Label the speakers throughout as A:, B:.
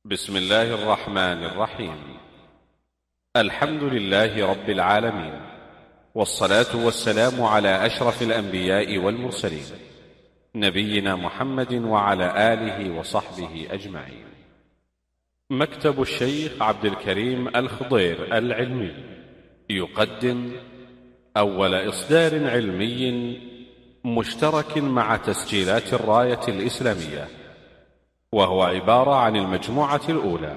A: بسم الله الرحمن الرحيم. الحمد لله رب العالمين، والصلاة والسلام على أشرف الأنبياء والمرسلين، نبينا محمد وعلى آله وصحبه أجمعين. مكتب الشيخ عبد الكريم الخضير العلمي يقدم أول إصدار علمي مشترك مع تسجيلات الراية الإسلامية، وهو عبارة عن المجموعة الأولى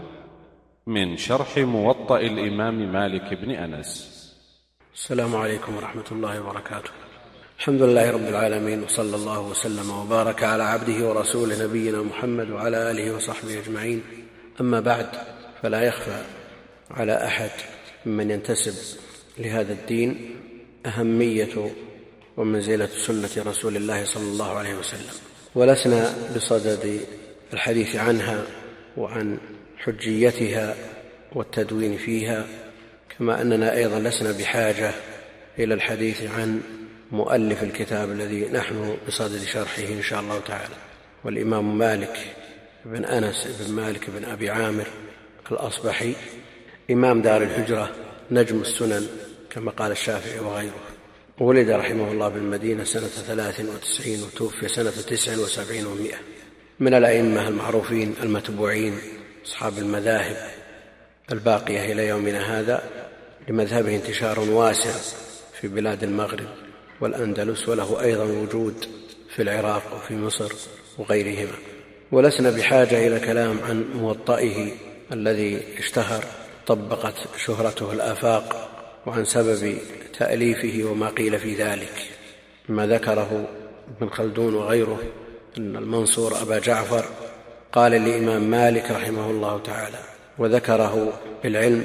A: من شرح موطأ الإمام مالك بن أنس.
B: السلام عليكم ورحمة الله وبركاته. الحمد لله رب العالمين، وصلى الله وسلم وبارك على عبده ورسوله نبينا محمد وعلى آله وصحبه أجمعين. أما بعد، فلا يخفى على أحد ممن ينتسب لهذا الدين أهمية ومنزلة سنة رسول الله صلى الله عليه وسلم، ولسنا بصدد الحديث عنها وعن حجيتها والتدوين فيها، كما أننا أيضا لسنا بحاجة إلى الحديث عن مؤلف الكتاب الذي نحن بصدد شرحه إن شاء الله تعالى، والإمام مالك بن أنس بن مالك بن أبي عامر الأصبحي، إمام دار الهجرة، نجم السنن كما قال الشافعي وغيره. ولد رحمه الله بالمدينة سنة 93 وتوفي سنة 79 و100، من الأئمة المعروفين المتبوعين أصحاب المذاهب الباقية إلى يومنا هذا، لمذهبه انتشار واسع في بلاد المغرب والأندلس، وله أيضا وجود في العراق وفي مصر وغيرهما. ولسنا بحاجة إلى كلام عن موطئه الذي اشتهر طبقت شهرته الآفاق، وعن سبب تأليفه وما قيل في ذلك، ما ذكره ابن خلدون وغيره أن المنصور أبا جعفر قال لإمام مالك رحمه الله تعالى، وذكره بالعلم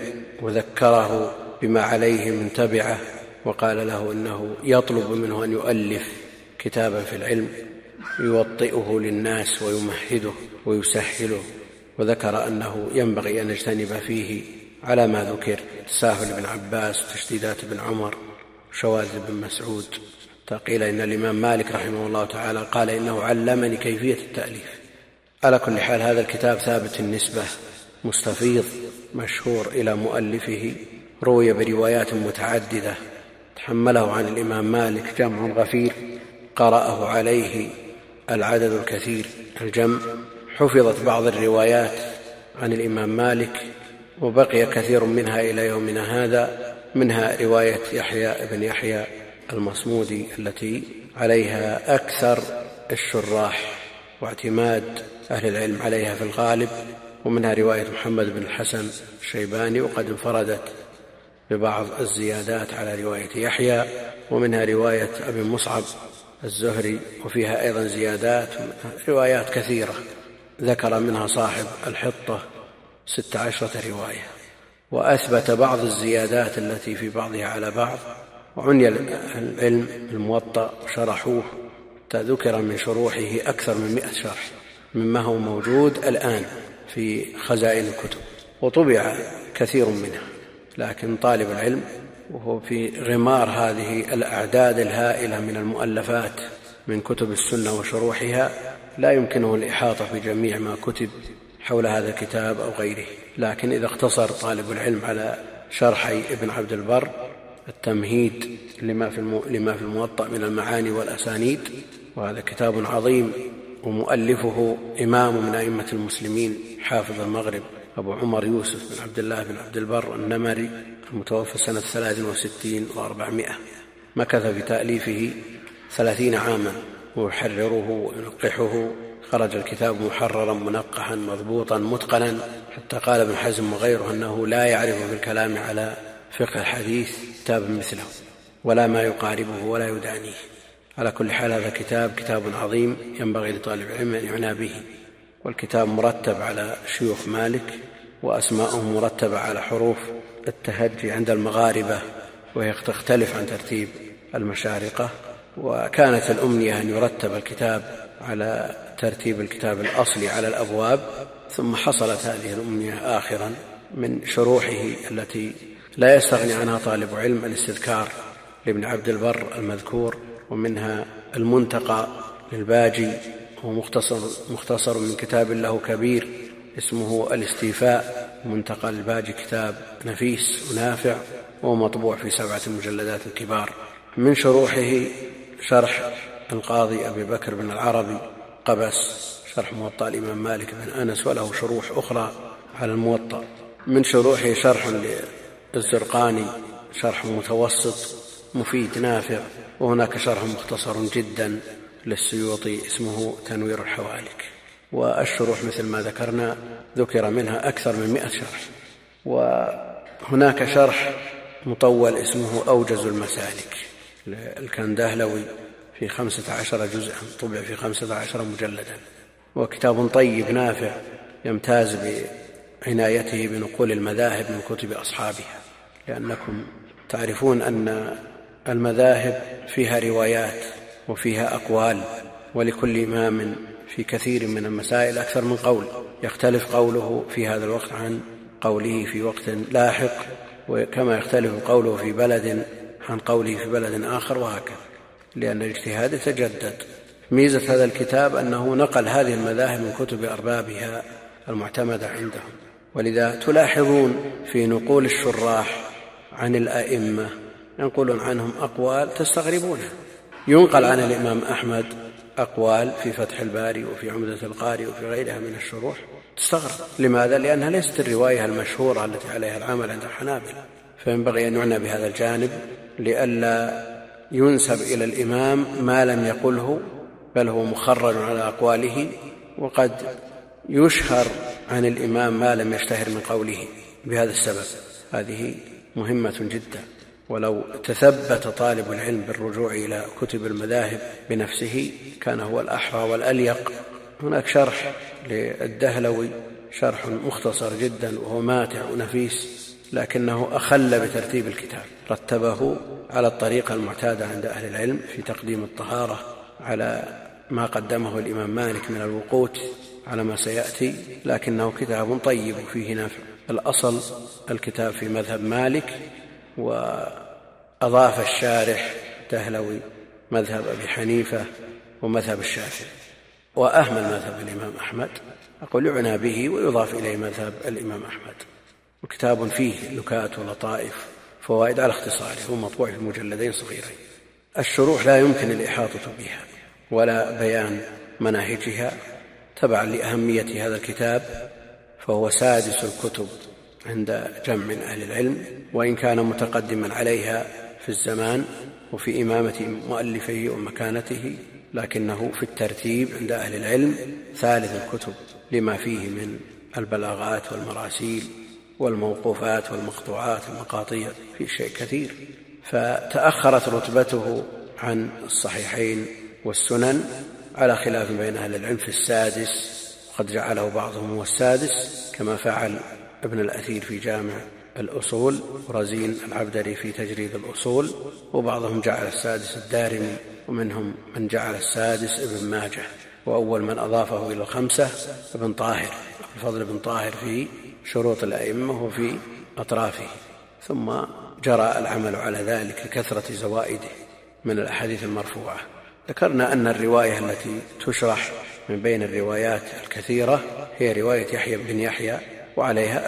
B: وذكره بما عليه من تبعه، وقال له إنه يطلب منه أن يؤلف كتابا في العلم يوطئه للناس ويمهده ويسهله، وذكر أنه ينبغي أن يجتنب فيه على ما ذكر تساهل ابن عباس وتشديدات ابن عمر وشواذ ابن مسعود. قيل إن الإمام مالك رحمه الله تعالى قال إنه علمني كيفية التأليف. على كل حال، هذا الكتاب ثابت النسبة، مستفيض، مشهور إلى مؤلفه، روي بروايات متعددة، تحمله عن الإمام مالك جمع غفير، قرأه عليه العدد الكثير الجمع، حفظت بعض الروايات عن الإمام مالك وبقي كثير منها إلى يومنا هذا، منها رواية يحيى بن يحيى المصمودي التي عليها أكثر الشراح واعتماد أهل العلم عليها في الغالب، ومنها رواية محمد بن الحسن الشيباني وقد انفردت ببعض الزيادات على رواية يحيى، ومنها رواية أبي مصعب الزهري وفيها أيضا زيادات، روايات كثيرة ذكر منها صاحب الحطة 16 رواية، وأثبت بعض الزيادات التي في بعضها على بعض، وعني العلم الموطأ وشرحوه، تذكر من شروحه أكثر من 100 شرح مما هو موجود الآن في خزائن الكتب، وطبع كثير منها، لكن طالب العلم وهو في غمار هذه الأعداد الهائلة من المؤلفات من كتب السنة وشروحها لا يمكنه الإحاطة بجميع ما كتب حول هذا الكتاب أو غيره. لكن إذا اقتصر طالب العلم على شرحي ابن عبد البر التمهيد لما في الموطأ من المعاني والأسانيد، وهذا كتاب عظيم، ومؤلفه إمام من أئمة المسلمين حافظ المغرب أبو عمر يوسف بن عبد الله بن عبد البر النمري المتوفى سنة 63 و400، مكث في تأليفه 30 عاما ويحرره وينقحه. خرج الكتاب محررا منقحا مضبوطا متقنا، حتى قال ابن حزم وغيره أنه لا يعرف بالكلام على فقه الحديث كتاب مثله ولا ما يقاربه ولا يدانيه. على كل حال، هذا كتاب عظيم ينبغي لطالب العلم أن يعنى به، والكتاب مرتب على شيوخ مالك، وأسماءهم مرتبة على حروف التهجي عند المغاربة، وهي تختلف عن ترتيب المشارقة، وكانت الأمنية أن يرتب الكتاب على ترتيب الكتاب الأصلي على الأبواب، ثم حصلت هذه الأمنية آخرا من شروحه التي لا يستغني عنها طالب علم، الاستذكار لابن عبد البر المذكور، ومنها المنتقى للباجي، هو مختصر من كتاب له كبير اسمه الاستيفاء، منتقى الباجي كتاب نفيس ونافع ومطبوع في 7 مجلدات كبار. من شروحه شرح القاضي أبي بكر بن العربي قبس، شرح موطأ الإمام مالك بن أنس، وله شروح أخرى على الموطأ. من شروحه شرح للزرقاني، شرح متوسط مفيد نافع. وهناك شرح مختصر جدا للسيوطي اسمه تنوير الحوالك. والشروح مثل ما ذكرنا ذكر منها أكثر من 100 شرح. وهناك شرح مطول اسمه أوجز المسالك للكندهلوي في 15 جزءا، طبع في 15 مجلدا، وكتاب طيب نافع يمتاز بعنايته بنقول المذاهب من كتب أصحابها، لأنكم تعرفون أن المذاهب فيها روايات وفيها أقوال، ولكل إمام في كثير من المسائل أكثر من قول، يختلف قوله في هذا الوقت عن قوله في وقت لاحق، وكما يختلف قوله في بلد عن قوله في بلد آخر، وهكذا، لأن الاجتهاد يتجدد. ميزة هذا الكتاب أنه نقل هذه المذاهب من كتب أربابها المعتمدة عندهم، ولذا تلاحظون في نقول الشراح عن الأئمة ينقلون عنهم أقوال تستغربونها. ينقل عن الإمام أحمد أقوال في فتح الباري وفي عمدة القاري وفي غيرها من الشروح تستغرب. لماذا؟ لأنها ليست الرواية المشهورة التي عليها العمل عند الحنابلة، فينبغي أن يعنى بهذا الجانب لئلا ينسب إلى الإمام ما لم يقله، بل هو مخرج على أقواله، وقد يشهر عن الإمام ما لم يشتهر من قوله بهذا السبب. هذه مهمة جدا، ولو تثبت طالب العلم بالرجوع إلى كتب المذاهب بنفسه كان هو الأحرى والأليق. هناك شرح للدهلوي، شرح مختصر جدا وهو ماتع ونفيس، لكنه أخل بترتيب الكتاب، رتبه على الطريقة المعتادة عند أهل العلم في تقديم الطهارة على ما قدمه الإمام مالك من الوقوت على ما سيأتي، لكنه كتاب طيب فيه نافع. الأصل الكتاب في مذهب مالك، وأضاف الشارح دهلوي مذهب أبي حنيفة ومذهب الشافعي، وأهمل مذهب الإمام أحمد، أقول يعنى به ويضاف إليه مذهب الإمام أحمد. وكتاب فيه لكات ولطائف فوائد على اختصاره، ومطبوع في مجلدين صغيرين. الشروح لا يمكن الإحاطة بها ولا بيان مناهجها تبعا لأهمية هذا الكتاب، فهو سادس الكتب عند جمع من أهل العلم، وإن كان متقدما عليها في الزمان وفي إمامة مؤلفه ومكانته، لكنه في الترتيب عند أهل العلم ثالث الكتب، لما فيه من البلاغات والمراسيل والموقوفات والمقطوعات والمقاطيع، في شيء كثير. فتأخرت رتبته عن الصحيحين والسنن على خلاف بين أهل العلم في السادس، قد جعله بعضهم هو السادس كما فعل ابن الأثير في جامع الأصول، ورزين العبدري في تجريد الأصول، وبعضهم جعل السادس الدارمي، ومنهم من جعل السادس ابن ماجه، وأول من أضافه إلى الخمسة ابن طاهر، الفضل بن طاهر في شروط الأئمة وفي أطرافه، ثم جرى العمل على ذلك لكثرة زوائده من الأحاديث المرفوعة. ذكرنا أن الرواية التي تشرح من بين الروايات الكثيرة هي رواية يحيى بن يحيى، وعليها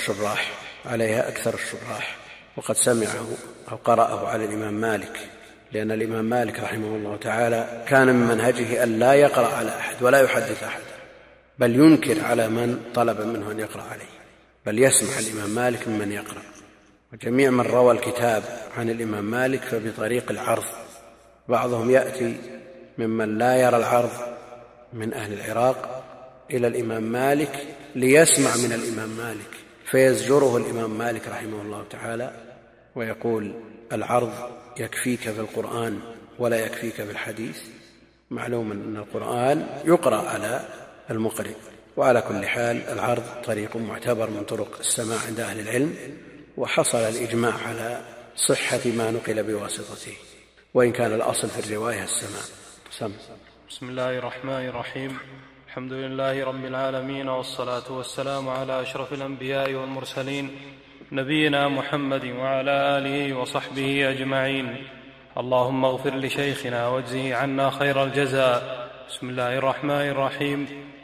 B: أكثر الشراح، وقد سمعه أو قرأه على الإمام مالك، لأن الإمام مالك رحمه الله تعالى كان من منهجه أن لا يقرأ على أحد ولا يحدث أحد، بل ينكر على من طلب منه أن يقرأ عليه، بل يسمح الإمام مالك ممن يقرأ. وجميع من روى الكتاب عن الإمام مالك فبطريق العرض، بعضهم يأتي ممن لا يرى العرض من أهل العراق إلى الإمام مالك ليسمع من الإمام مالك، فيزجره الإمام مالك رحمه الله تعالى ويقول: العرض يكفيك في القرآن ولا يكفيك في الحديث. معلوم أن القرآن يقرأ على المقرئ. وعلى كل حال العرض طريق معتبر من طرق السماع عند أهل العلم، وحصل الإجماع على صحة ما نقل بواسطته، وإن كان الأصل في الرواية السماع.
C: بسم الله الرحمن الرحيم. الحمد لله رب العالمين، والصلاة والسلام على أشرف الأنبياء والمرسلين، نبينا محمد وعلى آله وصحبه أجمعين. اللهم اغفر لشيخنا واجزه عنا خير الجزاء. بسم الله الرحمن الرحيم.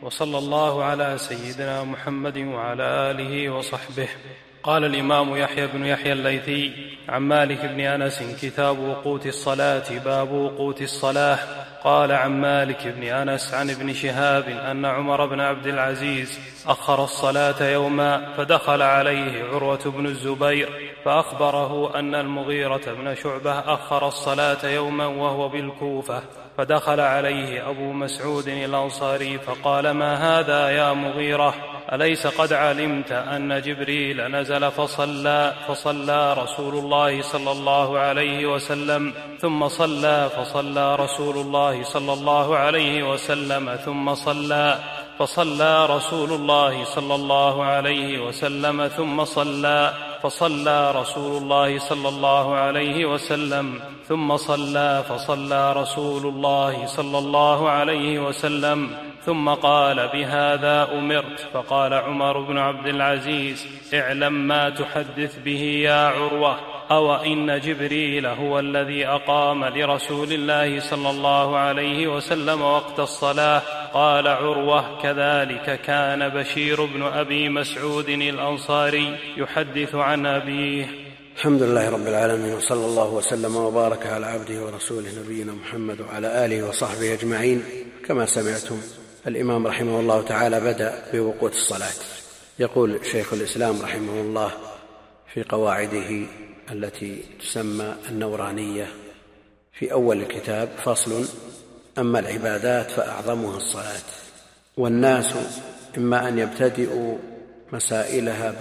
C: وصلى الله على سيدنا محمد وعلى آله وصحبه. قال الإمام يحيى بن يحيى الليثي عن مالك بن أنس: كتاب وقوت الصلاة، باب وقوت الصلاة. قال عن مالك بن أنس عن ابن شهاب أن عمر بن عبد العزيز أخر الصلاة يوما، فدخل عليه عروة بن الزبير فأخبره أن المغيرة بن شعبة أخر الصلاة يوما وهو بالكوفة، فدخل عليه أبو مسعود الأنصاري فقال: ما هذا يا مغيرة؟ أليس قد علمت أن جبريل نزل فصلى رسول الله صلى الله عليه وسلم، ثم فصلى رسول الله صلى الله عليه وسلم، ثم فصلى رسول الله صلى الله عليه وسلم، ثم فصلى رسول الله صلى الله عليه وسلم، ثم فصلى رسول الله صلى الله عليه وسلم، ثم قال: بهذا أمرت. فقال عمر بن عبد العزيز: اعلم ما تحدث به يا عروة، أو إن جبريل هو الذي أقام لرسول الله صلى الله عليه وسلم وقت الصلاة. قال عروة: كذلك كان بشير بن أبي مسعود الأنصاري يحدث عن أبيه.
B: الحمد لله رب العالمين، وصلى الله وسلم وبارك على عبده ورسوله نبينا محمد وعلى آله وصحبه أجمعين. كما سمعتم، الإمام رحمه الله تعالى بدأ بوقوت الصلاة. يقول شيخ الإسلام رحمه الله في قواعده التي تسمى النورانية في أول الكتاب: فصل: أما العبادات فأعظمها الصلاة، والناس إما أن يبتدئوا مسائلها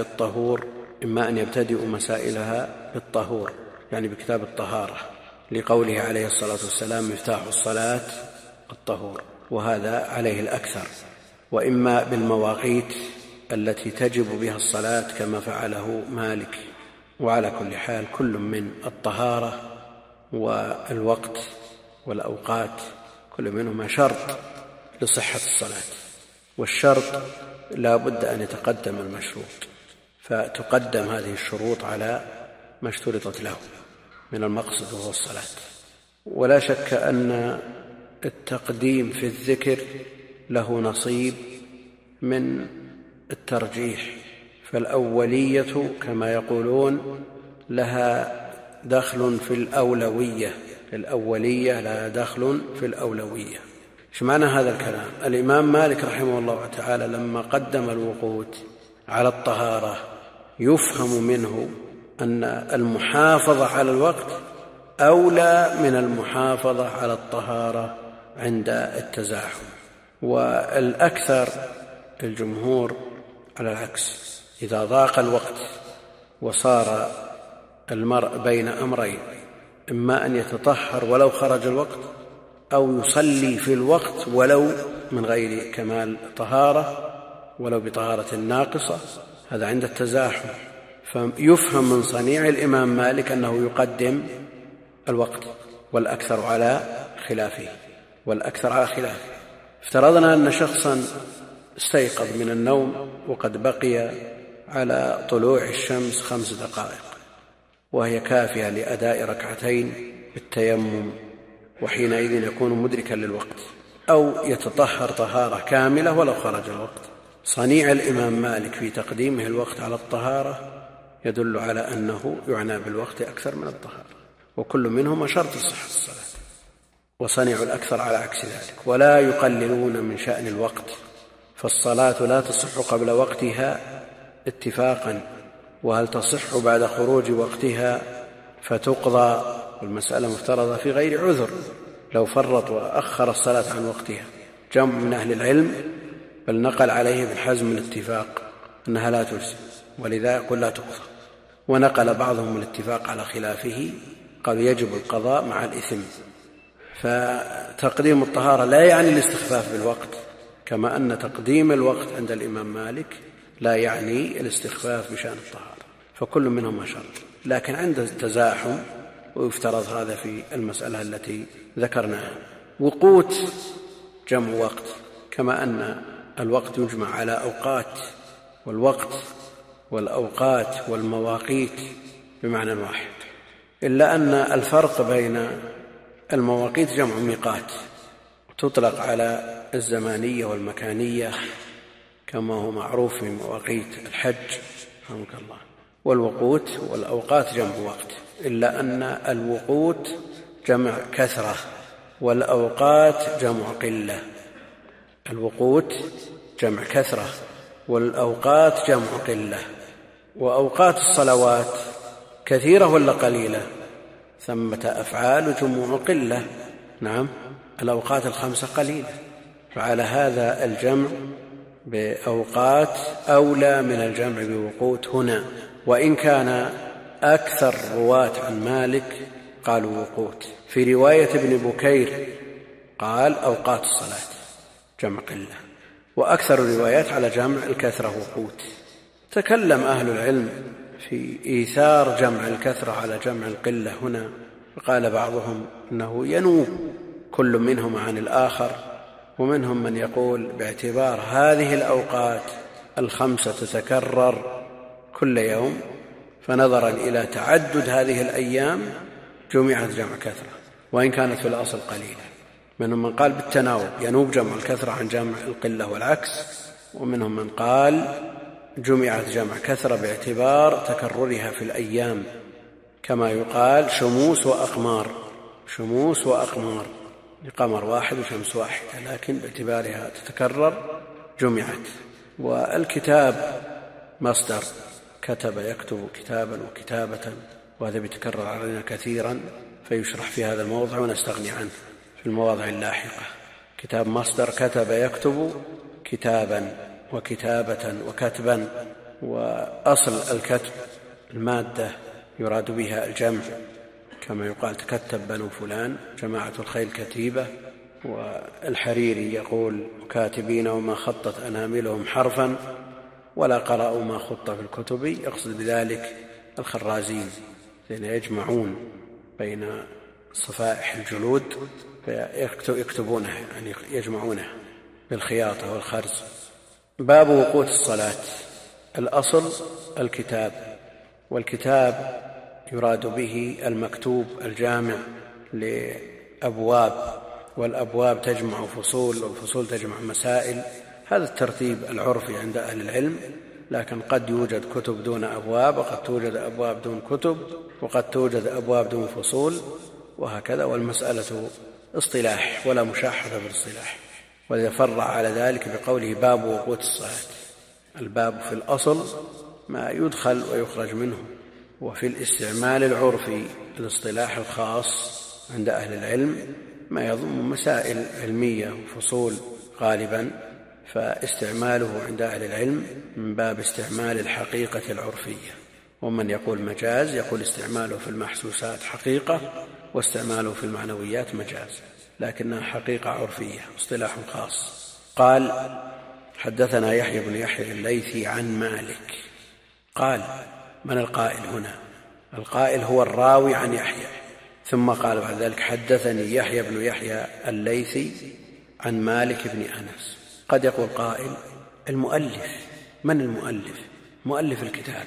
B: بالطهور، يعني بكتاب الطهارة، لقوله عليه الصلاة والسلام: مفتاح الصلاة الطهور، وهذا عليه الأكثر، وإما بالمواقيت التي تجب بها الصلاة كما فعله مالك. وعلى كل حال، كل من الطهارة والوقت والأوقات كل منهما شرط لصحة الصلاة، والشرط لا بد أن يتقدم المشروط، فتقدم هذه الشروط على ما اشترطت له من المقصد وهو الصلاة. ولا شك أن التقديم في الذكر له نصيب من الترجيح، فالأولية كما يقولون لها دخل في الأولوية، لها دخل في الأولوية. ايش معنى هذا الكلام؟ الإمام مالك رحمه الله تعالى لما قدم الوقوت على الطهارة يفهم منه أن المحافظة على الوقت أولى من المحافظة على الطهارة عند التزاحم. والأكثر الجمهور على العكس، إذا ضاق الوقت وصار المرء بين أمرين: إما أن يتطهر ولو خرج الوقت، أو يصلي في الوقت ولو من غير كمال طهارة، ولو بطهارة ناقصة، هذا عند التزاحم. فيفهم من صنيع الإمام مالك أنه يقدم الوقت، والأكثر على خلافه. افترضنا أن شخصا استيقظ من النوم وقد بقي على طلوع الشمس 5 دقائق، وهي كافية لأداء ركعتين بالتيمم، وحينئذ يكون مدركا للوقت، أو يتطهر طهارة كاملة ولو خرج الوقت. صنيع الإمام مالك في تقديمه الوقت على الطهارة يدل على أنه يعنى بالوقت أكثر من الطهارة، وكل منهما شرط صحة الصلاة. وصنيع الأكثر على عكس ذلك، ولا يقللون من شأن الوقت، فالصلاة لا تصح قبل وقتها اتفاقا، وهل تصح بعد خروج وقتها فتقضى، والمسألة مفترضة في غير عذر. لو فرط وأخر الصلاة عن وقتها جمع من أهل العلم بل نقل عليه ابن حزم الاتفاق أنها لا تجزي، ولذا يقول لا تقضى. ونقل بعضهم الاتفاق على خلافه، قال يجب القضاء مع الإثم. فتقديم الطهارة لا يعني الاستخفاف بالوقت، كما أن تقديم الوقت عند الإمام مالك لا يعني الاستخفاف بشأن الطهارة، فكل منهما شرط. لكن عند التزاحم ويفترض هذا في المسألة التي ذكرناها. وقوت جمع وقت، كما أن الوقت يجمع على أوقات، والوقت والأوقات والمواقيت بمعنى واحد، إلا أن الفرق بين المواقيت جمع ميقات، تطلق على الزمانية والمكانية كما هو معروف في مواقيت الحج رحمك الله. والوقوت والأوقات جمع وقت، إلا أن الوقوت جمع كثرة والأوقات جمع قلة. الوقوت جمع كثرة والأوقات جمع قلة. وأوقات الصلوات كثيرة ولا قليلة؟ ثمة أفعال جموع قلة. نعم، الأوقات الخمسة قليلة، فعلى هذا الجمع بأوقات أولى من الجمع بوقوت هنا، وإن كان أكثر رواة عن مالك قالوا وقوت. في رواية ابن بكير قال أوقات الصلاة جمع قلة، وأكثر الروايات على جمع الكثرة وقوت. تكلم أهل العلم في إيثار جمع الكثرة على جمع القلة هنا، فقال بعضهم إنه ينوب كل منهم عن الآخر، ومنهم من يقول باعتبار هذه الأوقات الخمسة تتكرر كل يوم، فنظرا إلى تعدد هذه الأيام جمعت جمع كثرة وإن كانت في الأصل قليلة. منهم من قال بالتناوب ينوب جمع الكثرة عن جمع القلة والعكس، ومنهم من قال جمعت جمع كثرة باعتبار تكررها في الأيام، كما يقال شموس وأقمار، شموس وأقمار لقمر واحد وشمس واحدة، لكن باعتبارها تتكرر جمعت. والكتاب مصدر كتب يكتب كتابا وكتابة، وهذا بيتكرر علينا كثيرا فيشرح في هذا الموضع ونستغني عنه في المواضع اللاحقة. كتاب مصدر كتب يكتب كتابا وكتابة وكتبا، وأصل الكتب المادة يراد بها الجمع، كما يقال تكتب بنو فلان جماعة الخيل كتيبة. والحريري يقول كاتبين وما خطت أناملهم حرفا ولا قرأوا ما خط في الكتب، يقصد بذلك الخرازين الذين يجمعون بين صفائح الجلود فيكتبونها، يعني يجمعونها بالخياطة والخرز. باب وقوت الصلاة. الأصل الكتاب، والكتاب يراد به المكتوب الجامع لأبواب، والأبواب تجمع فصول والفصول تجمع مسائل. هذا الترتيب العرفي عند أهل العلم، لكن قد يوجد كتب دون أبواب، وقد توجد أبواب دون كتب، وقد توجد أبواب دون فصول، وهكذا. والمسألة اصطلاح ولا مشاحة في الاصطلاح، ولذا فرع على ذلك بقوله باب وقوت الصلاة. الباب في الأصل ما يدخل ويخرج منه، وفي الاستعمال العرفي الاصطلاح الخاص عند أهل العلم ما يضم مسائل علمية وفصول غالبا، فاستعماله عند أهل العلم من باب استعمال الحقيقة العرفية. ومن يقول مجاز يقول استعماله في المحسوسات حقيقة واستعماله في المعنويات مجاز، لكنها حقيقة عرفية اصطلاح خاص. قال حدثنا يحيى بن يحيى الليثي عن مالك. قال من القائل هنا؟ القائل هو الراوي عن يحيى، ثم قال بعد ذلك حدثني يحيى بن يحيى الليثي عن مالك بن أنس. قد يقول قائل المؤلف، من المؤلف؟ مؤلف الكتاب.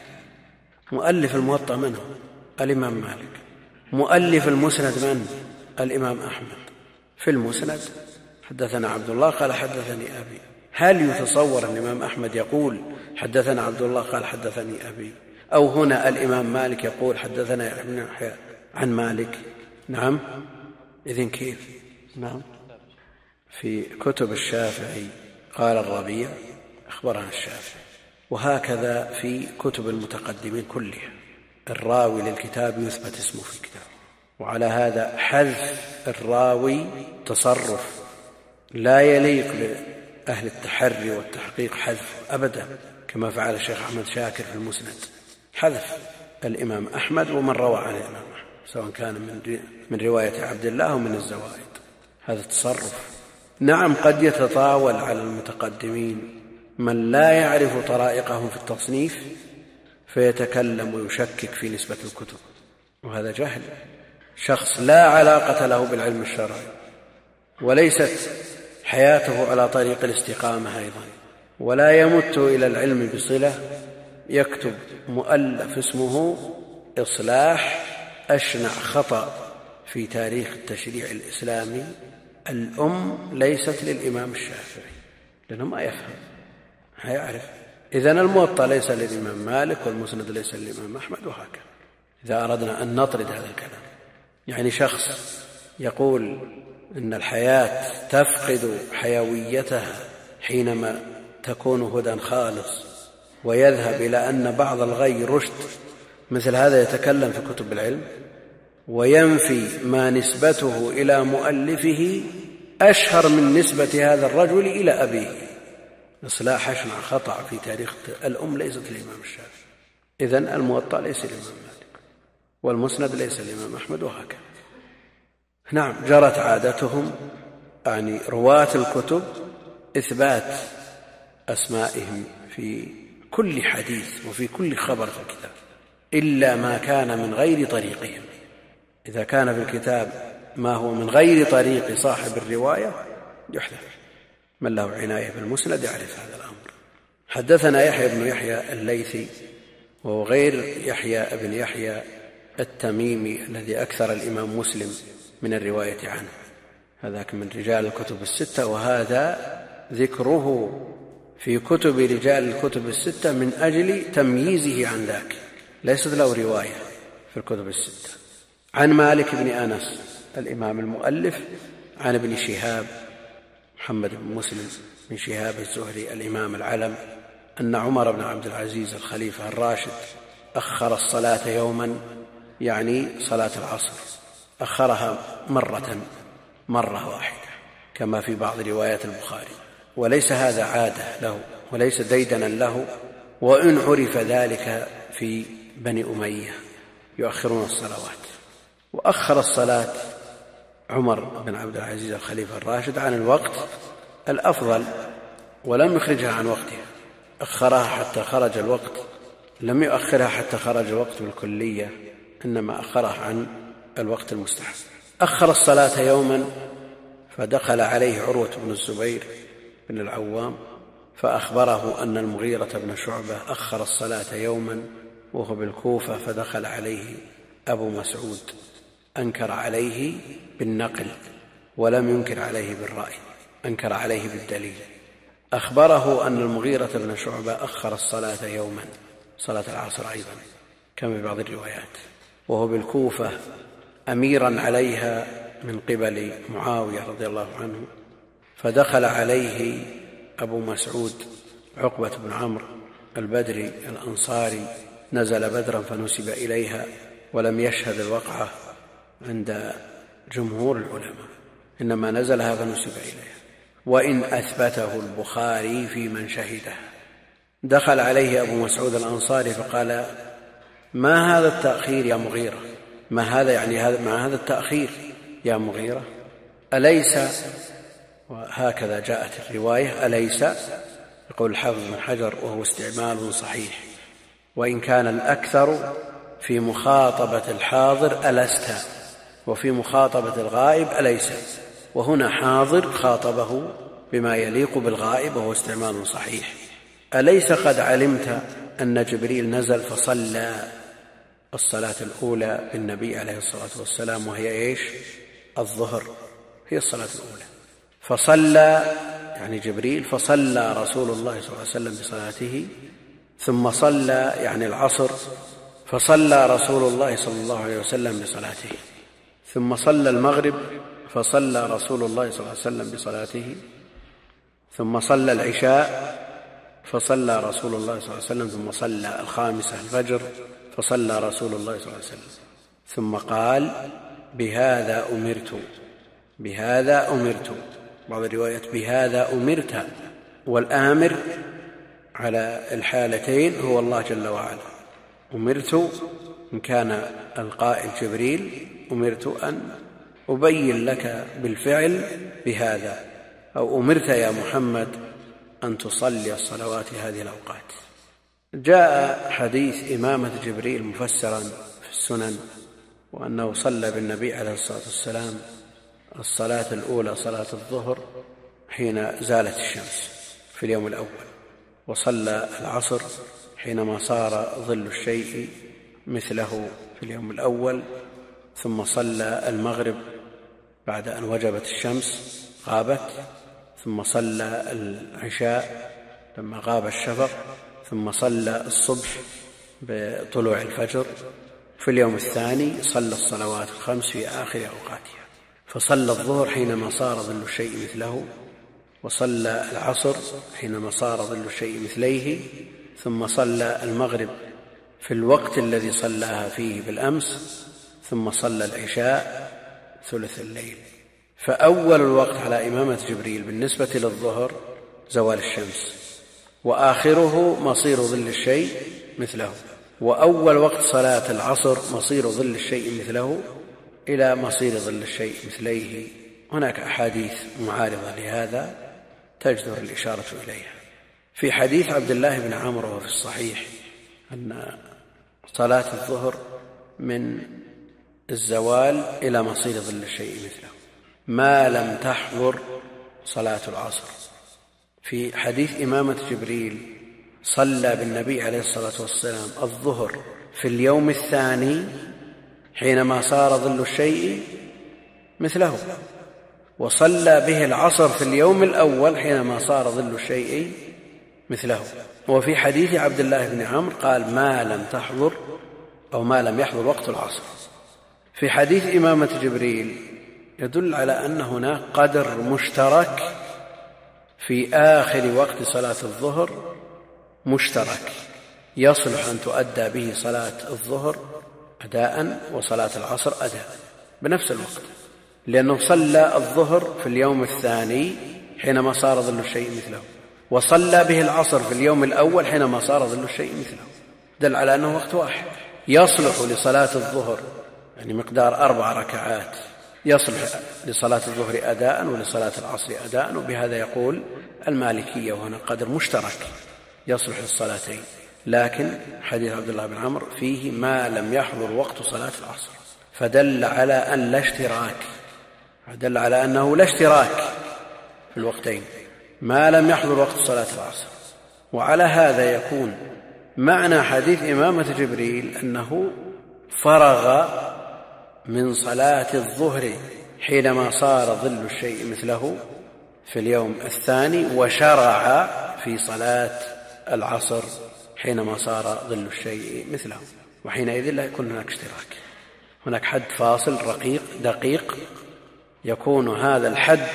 B: مؤلف الموطأ من هو؟ الإمام مالك. مؤلف المسند من؟ الإمام أحمد. في المسند حدثنا عبد الله قال حدثني أبي. هل يتصور أن الإمام أحمد يقول حدثنا عبد الله قال حدثني أبي، أو هنا الإمام مالك يقول حدثنا يحيى بن يحيى عن مالك؟ نعم. إذن كيف؟ نعم. في كتب الشافعي قال الربيع أخبرنا الشافعي، وهكذا في كتب المتقدمين كلها الراوي للكتاب يثبت اسمه في الكتاب. وعلى هذا حذف الراوي تصرف لا يليق بأهل التحري والتحقيق حذف أبدا، كما فعل الشيخ أحمد شاكر في المسند، حذف الإمام أحمد ومن روى عن الإمام أحمد سواء كان من رواية عبد الله أو من الزوائد. هذا التصرف. نعم قد يتطاول على المتقدمين من لا يعرف طرائقهم في التصنيف فيتكلم ويشكك في نسبة الكتب، وهذا جهل. شخص لا علاقة له بالعلم الشرعي وليست حياته على طريق الاستقامة أيضا، ولا يمت إلى العلم بصلة، يكتب مؤلف اسمه إصلاح أشنع خطأ في تاريخ التشريع الإسلامي الأم ليست للإمام الشافعي لأنه ما يفهم، ما يعرف. إذن الموطأ ليس للإمام مالك والمسند ليس للإمام أحمد، وهكذا. إذا أردنا أن نطرد هذا الكلام، يعني شخص يقول إن الحياة تفقد حيويتها حينما تكون هدى خالص، ويذهب إلى أن بعض الغي رشد، مثل هذا يتكلم في كتب العلم وينفي ما نسبته إلى مؤلفه أشهر من نسبة هذا الرجل إلى أبيه. إصلاح أشنع خطأ في تاريخ الأم ليست الإمام الشافعي. إذن الموطأ ليس الإمام مالك والمسند ليس الإمام أحمد، وهكذا. نعم، جرت عادتهم يعني رواة الكتب إثبات أسمائهم في كل حديث وفي كل خبر في الكتاب إلا ما كان من غير طريقهم. إذا كان في الكتاب ما هو من غير طريق صاحب الرواية يحذف. من له عناية بالمسند يعرف هذا الأمر. حدثنا يحيى بن يحيى الليثي، وهو غير يحيى بن يحيى التميمي الذي أكثر الإمام مسلم من الرواية عنه، هذاك من رجال الكتب الستة، وهذا ذكره في كتب رجال الكتب الستة من أجل تمييزه عن ذاك، ليست له رواية في الكتب الستة. عن مالك بن أنس الإمام المؤلف، عن ابن شهاب محمد بن مسلم بن شهاب الزهري الإمام العلم، أن عمر بن عبد العزيز الخليفة الراشد أخر الصلاة يوما، يعني صلاة العصر، أخرها مرة واحدة كما في بعض روايات البخاري، وليس هذا عادة له وليس ديدنا له، وإن عرف ذلك في بني أمية يؤخرون الصلوات. وأخر الصلاة عمر بن عبد العزيز الخليفة الراشد عن الوقت الأفضل ولم يخرجها عن وقتها، أخرها حتى خرج الوقت، لم يؤخرها حتى خرج الوقت بالكلية، إنما أخرها عن الوقت المستحب. أخر الصلاة يوما فدخل عليه عروة بن الزبير بن العوام فأخبره أن المغيرة بن شعبة أخر الصلاة يوما وهو بالكوفة، فدخل عليه أبو مسعود، أنكر عليه بالنقل ولم ينكر عليه بالرأي، أنكر عليه بالدليل. أخبره أن المغيرة بن شعبة أخر الصلاة يوما، صلاة العصر أيضا كما في بعض الروايات، وهو بالكوفة أميرا عليها من قبل معاوية رضي الله عنه. فدخل عليه أبو مسعود عقبة بن عمرو البدري الأنصاري، نزل بدرا فنسب إليها، ولم يشهد الوقعة عند جمهور العلماء، إنما نزلها فنسب إليها، وإن أثبته البخاري في من شهدها. دخل عليه أبو مسعود الأنصاري فقال: ما هذا التأخير يا مغيرة؟ ما هذا يعني ما هذا التأخير يا مغيرة؟ أليس، وهكذا جاءت الرواية، أليس، يقول الحافظ بن حجر وهو استعمال صحيح، وإن كان الأكثر في مخاطبة الحاضر ألست، وفي مخاطبة الغائب أليس، وهنا حاضر خاطبه بما يليق بالغائب وهو استعمال صحيح. أليس قد علمت أن جبريل نزل فصلى الصلاة الأولى بالنبي عليه الصلاة والسلام، وهي إيش؟ الظهر، هي الصلاة الأولى. فصلى يعني جبريل، فصلى رسول الله صلى الله عليه وسلم بصلاته، ثم صلى يعني العصر، فصلى رسول الله صلى الله عليه وسلم بصلاته، ثم صلى المغرب، فصلى رسول الله صلى الله عليه وسلم بصلاته، ثم صلى العشاء، فصلى رسول الله صلى الله عليه وسلم، ثم صلى الخامسة الفجر، فصلى رسول الله صلى الله عليه وسلم، ثم قال: بهذا أمرت، بهذا أمرت، بعض الروايات بهذا أمرت، والآمر على الحالتين هو الله جل وعلا. أمرت إن كان القائل جبريل، أمرت أن أبين لك بالفعل بهذا، أو أمرت يا محمد أن تصلي الصلوات هذه الأوقات. جاء حديث إمامة جبريل مفسرا في السنن، وأنه صلى بالنبي عليه الصلاة والسلام الصلاة الأولى صلاة الظهر حين زالت الشمس في اليوم الأول، وصلى العصر حينما صار ظل الشيء مثله في اليوم الأول، ثم صلى المغرب بعد أن وجبت الشمس غابت، ثم صلى العشاء لما غاب الشفق، ثم صلى الصبح بطلوع الفجر. في اليوم الثاني صلى الصلوات الخمس في آخر أوقاتها، فصلى الظهر حينما صار ظل الشيء مثله، وصلى العصر حينما صار ظل الشيء مثليه، ثم صلى المغرب في الوقت الذي صلاها فيه بالأمس، ثم صلى العشاء ثلث الليل. فأول الوقت على إمامة جبريل بالنسبة للظهر زوال الشمس، وآخره مصير ظل الشيء مثله، وأول وقت صلاة العصر مصير ظل الشيء مثله إلى مصير ظل الشيء مثليه. هناك أحاديث معارضة لهذا تجدر الإشارة إليها. في حديث عبد الله بن عمرو وفي الصحيح أن صلاة الظهر من الزوال إلى مصير ظل الشيء مثله ما لم تحضر صلاة العصر. في حديث إمامة جبريل صلى بالنبي عليه الصلاة والسلام الظهر في اليوم الثاني حينما صار ظل الشيء مثله، وصلى به العصر في اليوم الأول حينما صار ظل الشيء مثله. وفي حديث عبد الله بن عمرو قال ما لم تحضر أو ما لم يحضر وقت العصر. في حديث إمامة جبريل يدل على أن هناك قدر مشترك في آخر وقت صلاة الظهر مشترك يصلح أن تؤدى به صلاة الظهر أداء وصلاة العصر أداء بنفس الوقت، لأنه صلى الظهر في اليوم الثاني حينما صار ظل الشيء مثله، وصلى به العصر في اليوم الأول حينما صار ظل الشيء مثله، دل على أنه وقت واحد يصلح لصلاة الظهر، يعني مقدار 4 ركعات يصلح لصلاة الظهر أداء ولصلاة العصر أداء. وبهذا يقول المالكية، وهنا قدر مشترك يصلح للصلاتين. لكن حديث عبد الله بن عمرو فيه ما لم يحضر وقت صلاة العصر، فدل على أن لا اشتراك، دل على أنه لا اشتراك في الوقتين ما لم يحضر وقت صلاة العصر. وعلى هذا يكون معنى حديث إمامة جبريل أنه فرغ من صلاة الظهر حينما صار ظل الشيء مثله في اليوم الثاني، وشرع في صلاة العصر حينما صار ظل الشيء مثله، وحينئذ لا يكون هناك اشتراك، هناك حد فاصل رقيق دقيق، يكون هذا الحد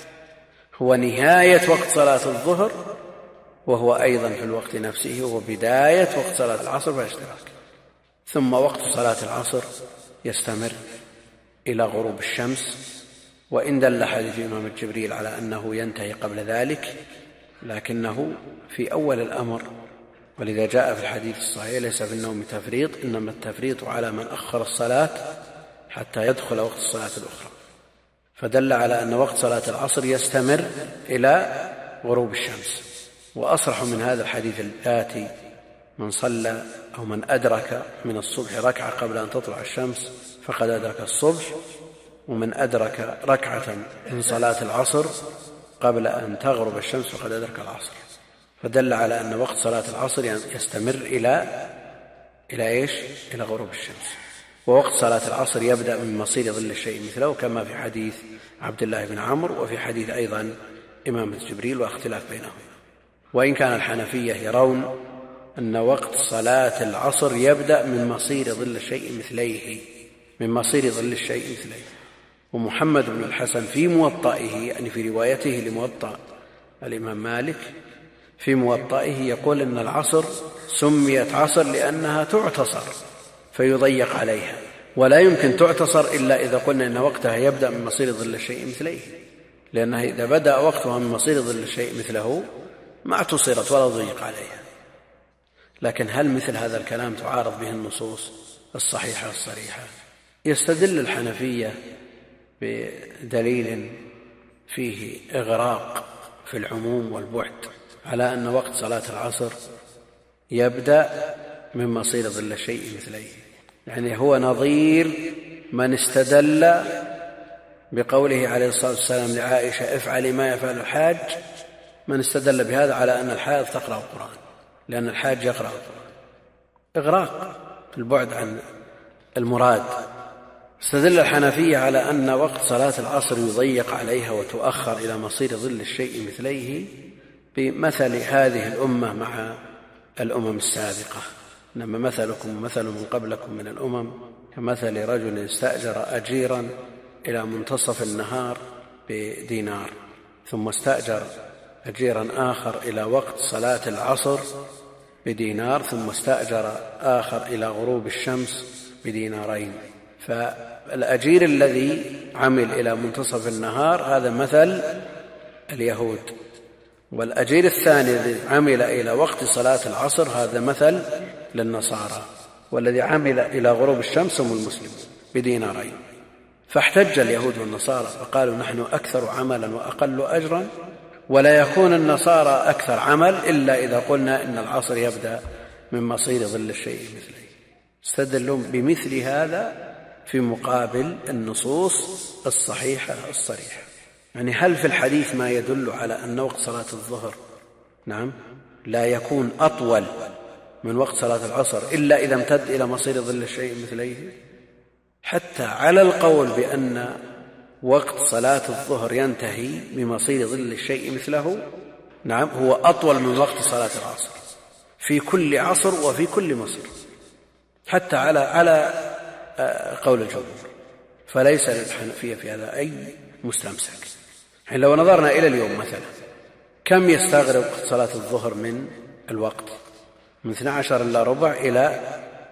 B: هو نهاية وقت صلاة الظهر، وهو أيضا في الوقت نفسه هو بداية وقت صلاة العصر فاشتراك. ثم وقت صلاة العصر يستمر إلى غروب الشمس، وإن دل حديث إمامة جبريل على أنه ينتهي قبل ذلك، لكنه في أول الأمر، ولذا جاء في الحديث الصحيح ليس في النوم تفريط، إنما التفريط على من أخر الصلاة حتى يدخل وقت الصلاة الأخرى، فدل على أن وقت صلاة العصر يستمر إلى غروب الشمس. وأصرح من هذا الحديث الآتي: من صلى أو من أدرك من الصبح ركعة قبل أن تطلع الشمس فقد أدرك الصبح، ومن أدرك ركعة من صلاة العصر قبل أن تغرب الشمس فقد أدرك العصر. فدل على أن وقت صلاة العصر يستمر إلى إيش؟ إلى غروب الشمس. ووقت صلاة العصر يبدأ من مصير ظل الشيء مثله، كما في حديث عبد الله بن عمرو وفي حديث أيضا إمامة جبريل، واختلاف بينهم. وإن كان الحنفية يرون أن وقت صلاة العصر يبدأ من مصير ظل الشيء مثليه، من مصير ظل الشيء مثليه. ومحمد بن الحسن في موطئه، يعني في روايته لموطأ الإمام مالك، في موطئه يقول أن العصر سميت عصر لأنها تعتصر فيضيق عليها، ولا يمكن تعتصر إلا إذا قلنا أن وقتها يبدأ من مصير ظل الشيء مثليه، لأنها إذا بدأ وقتها من مصير ظل الشيء مثله ما اعتصرت ولا ضيق عليها. لكن هل مثل هذا الكلام تعارض به النصوص الصحيحة الصريحة؟ يستدل الحنفية بدليل فيه إغراق في العموم والبعد على أن وقت صلاة العصر يبدأ من مصير ظل الشيء مثليه، يعني هو نظير من استدل بقوله عليه الصلاة والسلام لعائشة: افعلي ما يفعل الحاج، من استدل بهذا على أن الحائض تقرأ القرآن، لأن الحاج يقرأ القرآن. إغراق في البعد عن المراد استدل الحنفية على أن وقت صلاة العصر يضيق عليها وتؤخر إلى مصير ظل الشيء مثليه بمثل هذه الأمة مع الأمم السابقة، إنما مثلكم ومثل من قبلكم من الأمم كمثل رجل استأجر أجيرا إلى منتصف النهار بدينار، ثم استأجر أجيرا آخر إلى وقت صلاة العصر بدينار، ثم استأجر آخر إلى غروب الشمس بدينارين. فالأجير الذي عمل إلى منتصف النهار هذا مثل اليهود، والأجير الثاني الذي عمل إلى وقت صلاة العصر هذا مثل للنصارى، والذي عمل إلى غروب الشمس هم المسلمون بدينارين. فاحتج اليهود والنصارى فقالوا نحن أكثر عملا وأقل أجرا، ولا يكون النصارى أكثر عمل إلا إذا قلنا إن العصر يبدأ من مصير ظل الشيء مثله. استدلون بمثل هذا في مقابل النصوص الصحيحة الصريحة. يعني هل في الحديث ما يدل على أن وقت صلاة الظهر لا يكون أطول من وقت صلاة العصر إلا إذا امتد إلى مصير ظل الشيء مثليه؟ حتى على القول بأن وقت صلاة الظهر ينتهي بمصير ظل الشيء مثله هو أطول من وقت صلاة العصر في كل عصر وفي كل مصر، حتى على قول الجمهور. فليس للحنفية في هذا أي مستمسك. يعني لو نظرنا إلى اليوم مثلا كم يستغرق صلاة الظهر من الوقت؟ من 12 إلا ربع إلى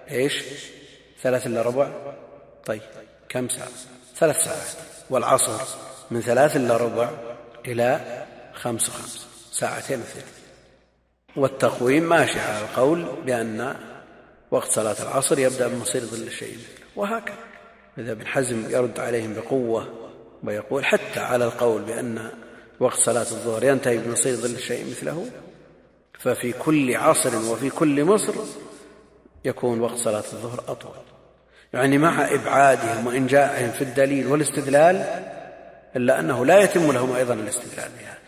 B: 3 إلا ربع. طيب كم ساعة؟ 3 ساعات. والعصر من 3 إلا ربع إلى 5 ساعتين وثلث. والتقويم ماشي على القول بأن وقت صلاة العصر يبدأ بمصير ظل الشيء، وهكذا. إذا ابن حزم يرد عليهم بقوة ويقول حتى على القول بأن وقت صلاة الظهر ينتهي بمصير ظل الشيء مثله، ففي كل عصر وفي كل مصر يكون وقت صلاة الظهر أطول. يعني مع إبعادهم وإنجاعهم في الدليل والاستدلال إلا أنه لا يتم لهم أيضا الاستدلال بها.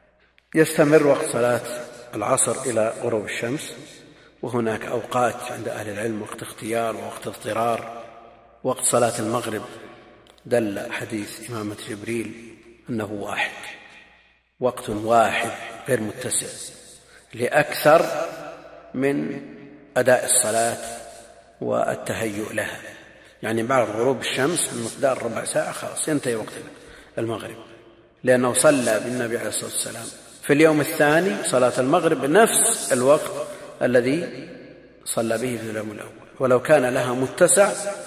B: يستمر وقت صلاة العصر إلى غروب الشمس، وهناك أوقات عند أهل العلم وقت اختيار ووقت اضطرار. وقت صلاة المغرب دل حديث إمامة جبريل أنه واحد، وقت واحد غير متسع لأكثر من أداء الصلاة والتهيؤ لها. يعني بعد غروب الشمس بمقدار ربع ساعة خلاص ينتهي وقت المغرب، لأنه صلى بالنبي عليه الصلاة والسلام في اليوم الثاني صلاة المغرب بنفس الوقت الذي صلى به في اليوم الأول، ولو كان لها متسع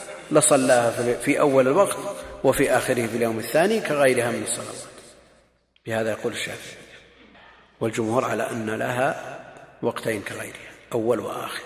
B: لصلاها في أول الوقت وفي آخره في اليوم الثاني كغيرها من الصلوات. بهذا يقول الشافعي والجمهور على أن لها وقتين كغيرها أول وآخر.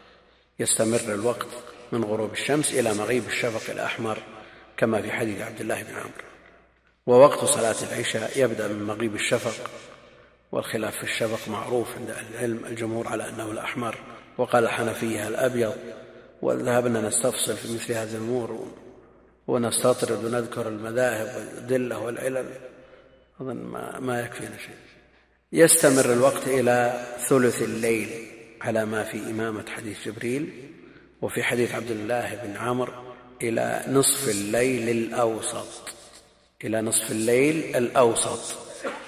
B: يستمر الوقت من غروب الشمس إلى مغيب الشفق الأحمر كما في حديث عبد الله بن عمرو. ووقت صلاة العشاء يبدأ من مغيب الشفق، والخلاف في الشفق معروف عند أهل العلم، الجمهور على أنه الأحمر وقال الحنفية الأبيض، وذهبنا نستفصل في مثل هذه الأمور ونستطرد ونذكر المذاهب والأدلة والعلل، أظن ما يكفينا شيء. يستمر الوقت إلى ثلث الليل على ما في إمامة حديث جبريل، وفي حديث عبد الله بن عمرو إلى نصف الليل الأوسط. إلى نصف الليل الأوسط.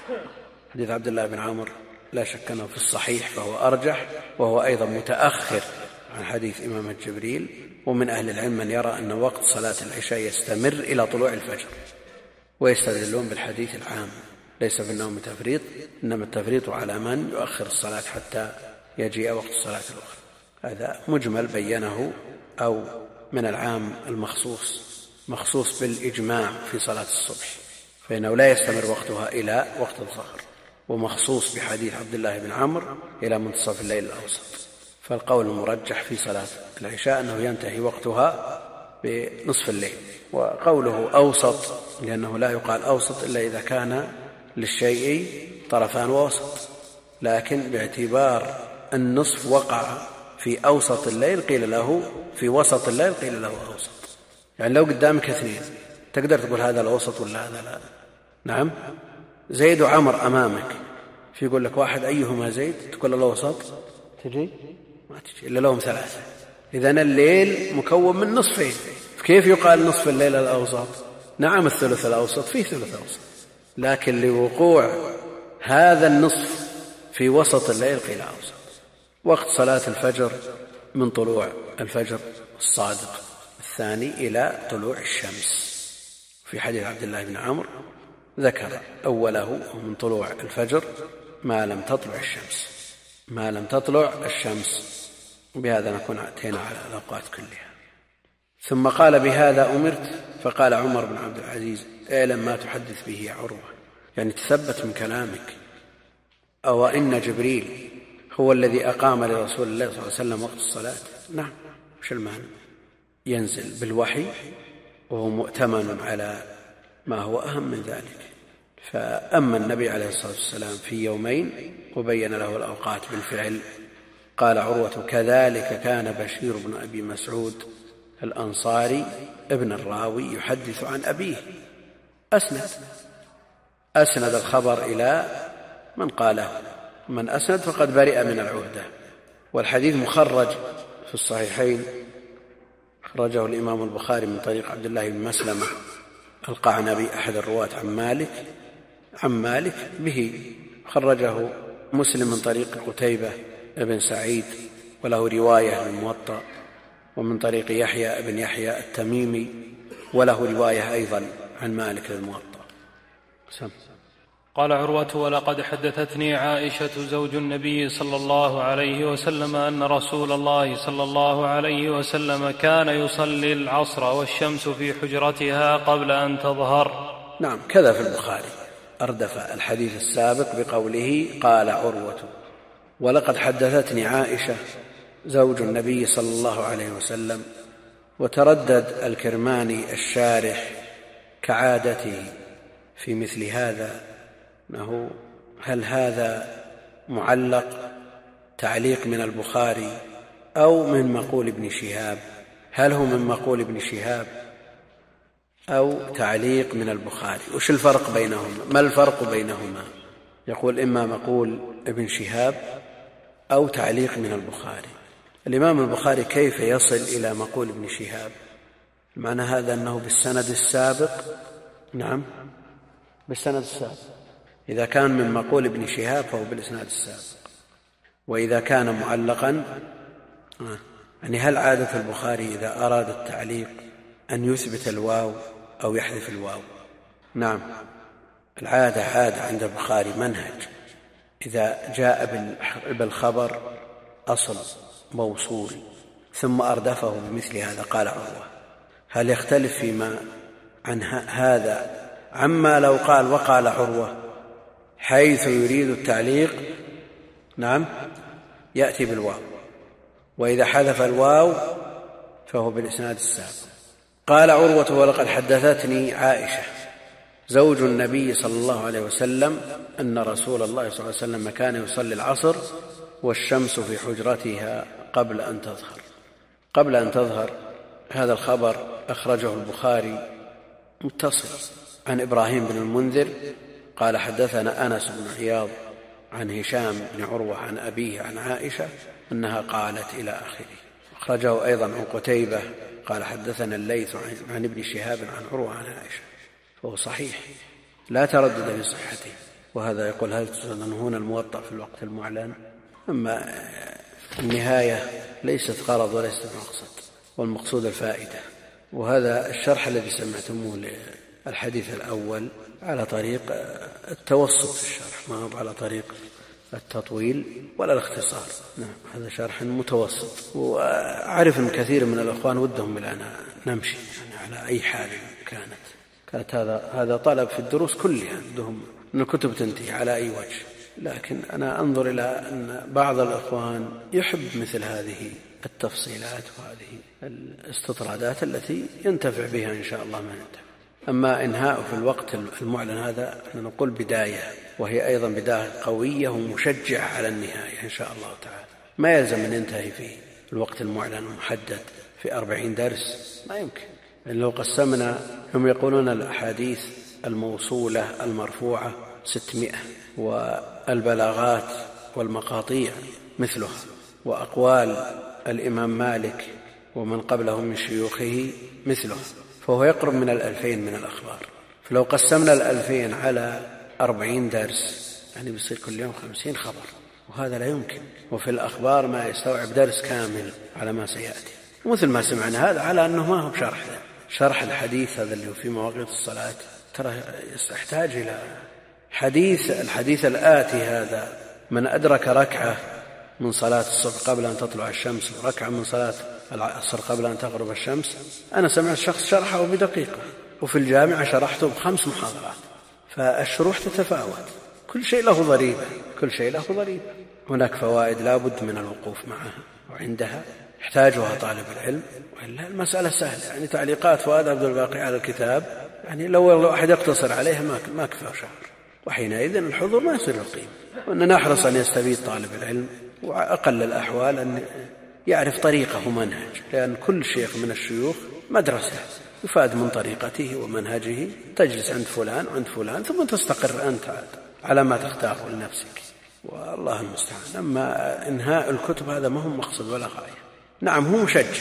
B: حديث عبد الله بن عمرو لا شك أنه في الصحيح فهو أرجح، وهو أيضا متأخر عن حديث إمامة جبريل. ومن أهل العلم من يرى أن وقت صلاة العشاء يستمر إلى طلوع الفجر، ويستدلون بالحديث العام ليس في النوم تفريط، إنما التفريط على من يؤخر الصلاة حتى يجيء وقت الصلاة الأخرى. هذا مجمل بينه، أو من العام المخصوص، مخصوص بالإجماع في صلاة الصبح، فإنه لا يستمر وقتها إلى وقت الظهر، ومخصوص بحديث عبد الله بن عمرو إلى منتصف الليل الأوسط. فالقول المرجح في صلاة العشاء أنه ينتهي وقتها بنصف الليل. وقوله أوسط لأنه لا يقال أوسط إلا إذا كان للشيء طرفان ووسط، لكن باعتبار النصف وقع في أوسط الليل قيل له، في وسط الليل قيل له أوسط. يعني لو قدامك اثنين تقدر تقول هذا الأوسط ولا هذا لا؟ نعم. زيد وعمر أمامك، في يقول لك واحد أيهما زيد؟ تقول الأوسط، تجي ما تجي إلا لهم ثلاثة. إذن الليل مكون من نصفين، كيف يقال نصف الليل الأوسط؟ نعم الثلث الأوسط فيه ثلث أوسط، لكن لوقوع هذا النصف في وسط الليل قيل أوسط. وقت صلاة الفجر من طلوع الفجر الصادق الثاني إلى طلوع الشمس. في حديث عبد الله بن عمرو ذكر أوله من طلوع الفجر ما لم تطلع الشمس، ما لم تطلع الشمس. بهذا نكون أتينا على الأوقات كلها. ثم قال بهذا أمرت، فقال عمر بن عبد العزيز اعلم ما تحدث به يا عروة، يعني تثبت من كلامك. أو إن جبريل هو الذي أقام لرسول الله صلى الله عليه وسلم وقت الصلاة؟ نعم، وش المعنى؟ ينزل بالوحي وهو مؤتمن على ما هو أهم من ذلك. فأما النبي عليه الصلاة والسلام في يومين وبين له الأوقات بالفعل. قال عروة كذلك كان بشير بن أبي مسعود الأنصاري ابن الراوي يحدث عن أبيه. أسند الخبر إلى من قاله، من أسند فقد برئ من العهدة. والحديث مخرج في الصحيحين، خرجه الإمام البخاري من طريق عبد الله بن مسلمة القعنبي أحد الرواة عن مالك به. خرجه مسلم من طريق قتيبة بن سعيد وله رواية للموطأ، ومن طريق يحيى بن يحيى التميمي وله رواية أيضا عن مالك للموطأ.
C: قال عروة ولقد حدثتني عائشة زوج النبي صلى الله عليه وسلم أن رسول الله صلى الله عليه وسلم كان يصلي العصر والشمس في حجرتها قبل أن تظهر.
B: نعم، كذا في البخاري أردف الحديث السابق بقوله قال عروة ولقد حدثتني عائشة زوج النبي صلى الله عليه وسلم. وتردد الكرماني الشارح كعادته في مثل هذا أنه هل هذا معلق تعليق من البخاري أو من مقول ابن شهاب؟ هل هو من مقول ابن شهاب أو تعليق من البخاري؟ وش الفرق بينهما؟ ما الفرق بينهما؟ يقول إما مقول ابن شهاب أو تعليق من البخاري. الإمام البخاري كيف يصل إلى مقول ابن شهاب؟ معنى هذا أنه بالسند السابق. نعم، بالسند السابق. إذا كان من مقول ابن شهاب فهو بالإسناد السابق. وإذا كان معلقا يعني هل عادة البخاري إذا أراد التعليق أن يثبت الواو أو يحذف الواو؟ نعم، العادة عند البخاري منهج، إذا جاء بالخبر أصل موصول ثم أردفه بمثل هذا قال عروة. هل يختلف فيما عن هذا عما لو قال وقال عروة حيث يريد التعليق؟ نعم، يأتي بالواو، وإذا حذف الواو فهو بالإسناد السابق. قال عروة ولقد حدثتني عائشة زوج النبي صلى الله عليه وسلم أن رسول الله صلى الله عليه وسلم كان يصلي العصر والشمس في حجرتها قبل أن تظهر. هذا الخبر أخرجه البخاري متصل عن إبراهيم بن المنذر قال حدثنا أنس بن عياض عن هشام بن عروة عن أبيه عن عائشة أنها قالت إلى آخره. أخرجه أيضا عن قتيبة قال حدثنا الليث عن ابن شهاب عن عروة عن عائشة، فهو صحيح لا تردد في صحته. وهذا يقول هل تظنون الموطأ في الوقت المعلن؟ أما النهاية ليست غرض وليست مقصد، والمقصود الفائدة. وهذا الشرح الذي سمعتموه للحديث الأول على طريق التوسط في الشرح، ما هو على طريق التطويل ولا الاختصار. نعم، هذا شرح متوسط. وأعرف أن كثير من الأخوان ودهم بلنا نمشي يعني على أي حال كانت هذا طلب في الدروس كلها، عندهم أن الكتب تنتهي على أي وجه. لكن أنا أنظر إلى أن بعض الأخوان يحب مثل هذه التفصيلات وهذه الاستطرادات التي ينتفع بها إن شاء الله ما ينتفع. أما إنهاء في الوقت المعلن هذا نقول بداية، وهي أيضا بداية قوية ومشجعة على النهاية إن شاء الله تعالى. ما يلزم أن ينتهي في الوقت المعلن المحدد في 40 درس، ما يمكن. لو قسمنا هم يقولون الأحاديث الموصولة المرفوعة 600، والبلاغات والمقاطيع مثلها، وأقوال الإمام مالك ومن قبله من شيوخه مثله، فهو يقرب من 2000 من الأخبار. فلو قسمنا 2000 على 40 درس يعني بيصير كل يوم 50 خبر، وهذا لا يمكن. وفي الأخبار ما يستوعب درس كامل على ما سيأتي. ومثل ما سمعنا هذا على أنه ما هو بشرح شرح الحديث هذا اللي هو في مواقيت الصلاة، ترى يحتاج إلى الحديث الآتي هذا: من أدرك ركعة من صلاة الصبح قبل أن تطلع الشمس وركعة من صلاة العصر قبل أن تغرب الشمس. أنا سمعت شخص شرحه بدقيقة، وفي الجامعة شرحته ب5 محاضرات. فالشروح تتفاوت، كل شيء له ضريبة. هناك فوائد لا بد من الوقوف معها وعندها يحتاجها طالب العلم، وإلا المسألة سهلة. يعني تعليقات فؤاد عبد الباقي على الكتاب يعني لو أحد يقتصر عليها ما كفى شهر، وحينئذ الحضور ما يصير القيمة. وأن نحرص أن يستفيد طالب العلم، وأقل الأحوال أن يعرف طريقه ومنهج، لأن كل شيخ من الشيوخ مدرسة يفاد من طريقته ومنهجه. تجلس عند فلان وعند فلان ثم تستقر أنت على ما تختاره لنفسك، والله المستعان. أما إنهاء الكتب هذا ما هو مقصد ولا غاية. نعم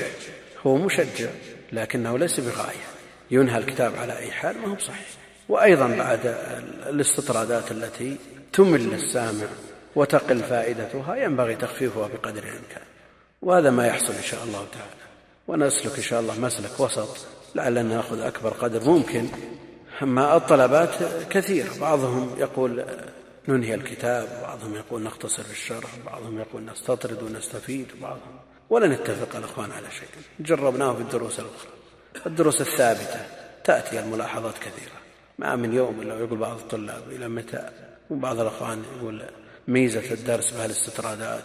B: هو مشجع لكنه ليس بغاية. ينهى الكتاب على أي حال ما هو صحيح. وأيضا بعد الاستطرادات التي تمل السامع وتقل فائدتها ينبغي تخفيفها بقدر الإمكان، وهذا ما يحصل إن شاء الله تعالى. ونسلك إن شاء الله مسلك وسط لعلنا نأخذ أكبر قدر ممكن. أما الطلبات كثير، بعضهم يقول ننهي الكتاب، وبعضهم يقول نختصر في الشرح، وبعضهم يقول نستطرد ونستفيد، وبعضهم ولا نتفق الأخوان على شيء. جربناه في الدروس الأخرى. الدروس الثابتة تأتي الملاحظات كثيرة، ما من يوم إلا يقول بعض الطلاب إلى متى، وبعض الأخوان يقول ميزة الدرس بهالاستطرادات،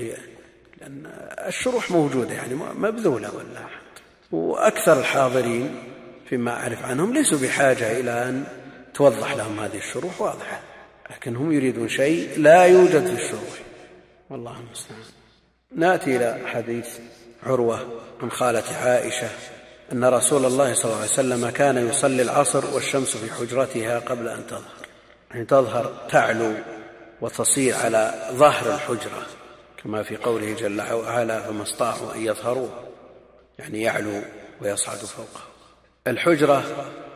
B: لأن الشروح موجودة يعني مبذولة ولا أحد. وأكثر الحاضرين فيما أعرف عنهم ليسوا بحاجة إلى أن توضح لهم هذه الشروح واضحة، لكن هم يريدون شيء لا يوجد في الشروح، والله المستعان. نأتي إلى حديث عروة عن خالة عائشة أن رسول الله صلى الله عليه وسلم كان يصلي العصر والشمس في حجرتها قبل أن تظهر، يعني تظهر تعلو وتصير على ظهر الحجرة، كما في قوله جل وعلا فما استطاعوا أن يظهروا، يعني يعلو ويصعد فوقه. الحجرة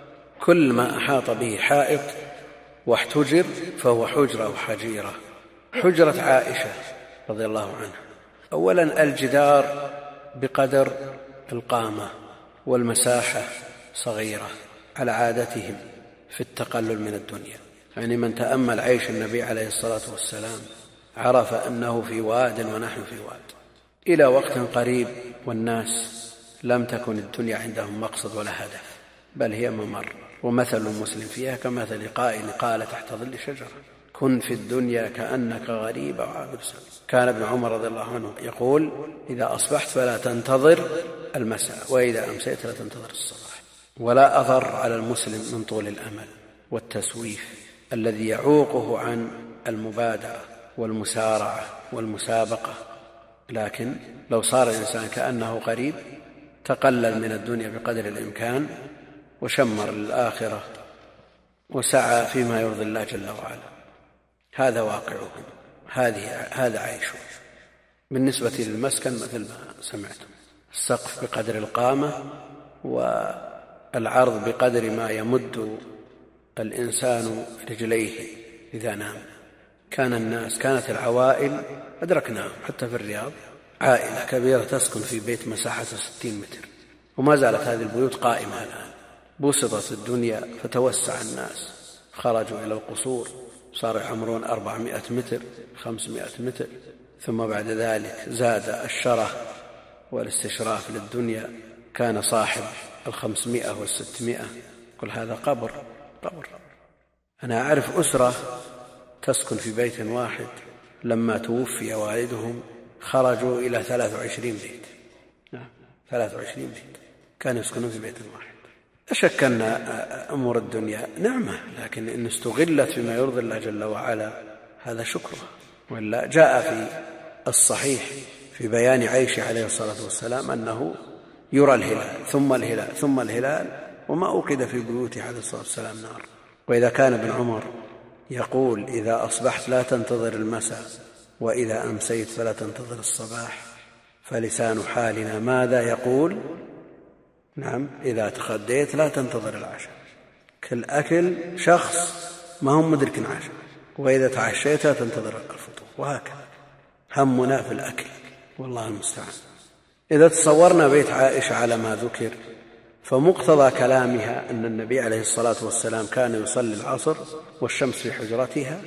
B: كل ما أحاط به حائط واحتجر فهو حجرة أو حجيرة. حجرة عائشة رضي الله عنها أولا الجدار بقدر القامة والمساحة صغيرة على عادتهم في التقلل من الدنيا. يعني من تأمل عيش النبي عليه الصلاة والسلام عرف أنه في واد ونحن في واد إلى وقت قريب، والناس لم تكن الدنيا عندهم مقصد ولا هدف، بل هي ممر. ومثل المسلم فيها كمثل قائل قال تحت ظل شجرة كن في الدنيا كأنك غريب أو عابر سبيل. كان ابن عمر رضي الله عنه يقول إذا أصبحت فلا تنتظر المساء، وإذا أمسيت لا تنتظر الصباح. ولا أضر على المسلم من طول الأمل والتسويف الذي يعوقه عن المبادرة والمسارعة والمسابقة، لكن لو صار الإنسان كأنه قريب تقلل من الدنيا بقدر الإمكان وشمر للآخرة وسعى فيما يرضي الله جل وعلا. هذا واقعهم، هذا عيشهم. بالنسبة للمسكن مثل ما سمعتم، السقف بقدر القامة والعرض بقدر ما يمد الإنسان رجليه إذا نام. كانت العوائل أدركناهم حتى في الرياض، عائلة كبيرة تسكن في بيت مساحة 60 متر، وما زالت هذه البيوت قائمة الآن. بسطت الدنيا فتوسع الناس، خرجوا إلى القصور، صاروا يعمرون 400 متر 500 متر، ثم بعد ذلك زاد الشره والاستشراف للدنيا، كان صاحب 500 و600 كل هذا قبر. أنا أعرف أسرة تسكن في بيت واحد لما توفي والدهم خرجوا إلى 23 بيت. 23 بيت كانوا يسكنون في بيت واحد. لا شك أن أمور الدنيا نعمة، لكن إن استغلت فيما يرضي الله جل وعلا هذا شكره. ولا جاء في الصحيح في بيان عيشه عليه الصلاة والسلام أنه يرى الهلال ثم الهلال ثم الهلال، وما أوقد في بيوته عليه الصلاة والسلام نار. وإذا كان ابن عمر يقول إذا أصبحت لا تنتظر المساء، وإذا أمسيت فلا تنتظر الصباح، فلسان حالنا ماذا يقول؟ نعم، إذا تغديت لا تنتظر العشاء. كل أكل شخص ما هم مدرك عشاء، وإذا تعشيت لا تنتظر الفطور، وهكذا همنا في الأكل، والله المستعان. إذا تصورنا بيت عائشة على ما ذكر، فمقتضى كلامها أن النبي عليه الصلاة والسلام كان يصلي العصر والشمس في حجرتها،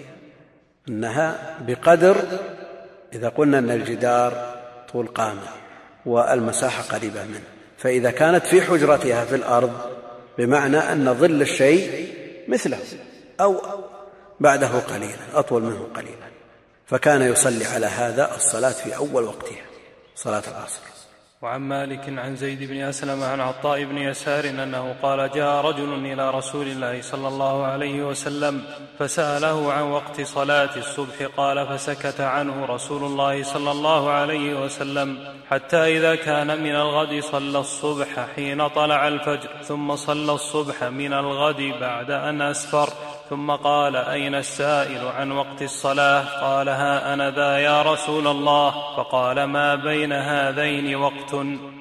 B: أنها بقدر، إذا قلنا أن الجدار طول قامة والمساحة قريبة منه، فإذا كانت في حجرتها في الأرض بمعنى أن ظل الشيء مثله أو بعده قليلا، أطول منه قليلا، فكان يصلي على هذا الصلاة في أول وقتها، صلاة العصر.
C: وعن مالك عن زيد بن أسلم عن عطاء بن يسار أنه قال: جاء رجل إلى رسول الله صلى الله عليه وسلم فسأله عن وقت صلاة الصبح، قال: فسكت عنه رسول الله صلى الله عليه وسلم حتى إذا كان من الغد صلى الصبح حين طلع الفجر، ثم صلى الصبح من الغد بعد أن أسفر، ثم قال: أين السائل عن وقت الصلاة؟ قال: ها أنا ذا يا رسول الله. فقال: ما بين هذين وقت.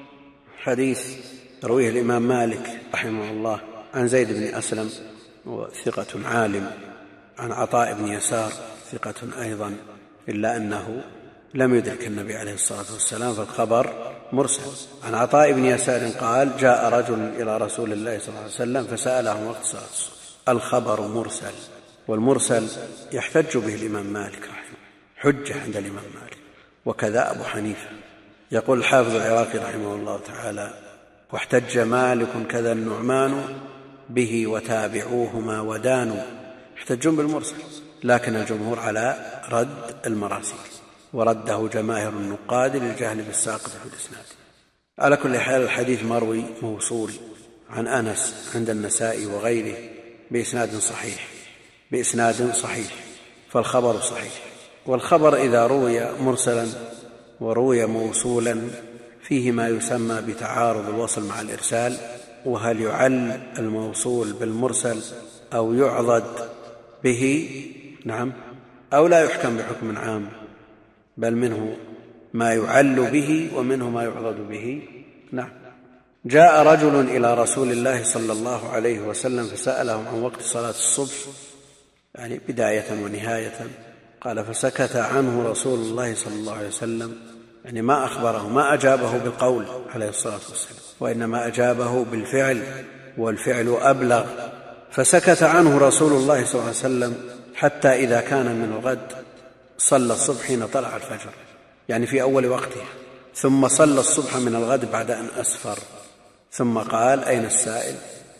B: حديث رويه الإمام مالك رحمه الله عن زيد بن أسلم وثقة عالم، عن عطاء بن يسار ثقة أيضا، إلا أنه لم يدرك النبي عليه الصلاة والسلام، فالخبر مرسل. عن عطاء بن يسار قال: جاء رجل إلى رسول الله صلى الله عليه وسلم فسأله عن وقت صلاة الصبح. الخبر مرسل، والمرسل يحتج به الإمام مالك رحمه، حجة عند الإمام مالك، وكذا أبو حنيفة. يقول الحافظ العراقي رحمه الله تعالى: واحتج مالك كذا النعمان به وتابعوهما ودانوا. يحتجون بالمرسل، لكن الجمهور على رد المراسيل، ورده جماهير النقاد للجهل بالساقط في الإسناد. على كل حال الحديث مروي موصول عن أنس عند النسائي وغيره بإسناد صحيح، فالخبر صحيح. والخبر إذا روي مرسلا وروي موصولا فيه ما يسمى بتعارض الوصل مع الإرسال، وهل يعل الموصول بالمرسل أو يعضد به؟ نعم، أو لا يحكم بحكم عام، بل منه ما يعل به ومنه ما يعضد به. نعم. جاء رجل إلى رسول الله صلى الله عليه وسلم فسأله عن وقت صلاة الصبح، يعني بداية ونهاية. قال: فسكت عنه رسول الله صلى الله عليه وسلم، يعني ما أخبره، ما أجابه بالقول عليه الصلاة والسلام، وإنما أجابه بالفعل، والفعل أبلغ. فسكت عنه رسول الله صلى الله عليه وسلم حتى إذا كان من الغد صلى الصبح حين طلع الفجر، يعني في أول وقته، ثم صلى الصبح من الغد بعد أن أسفر، ثم قال: أين السائل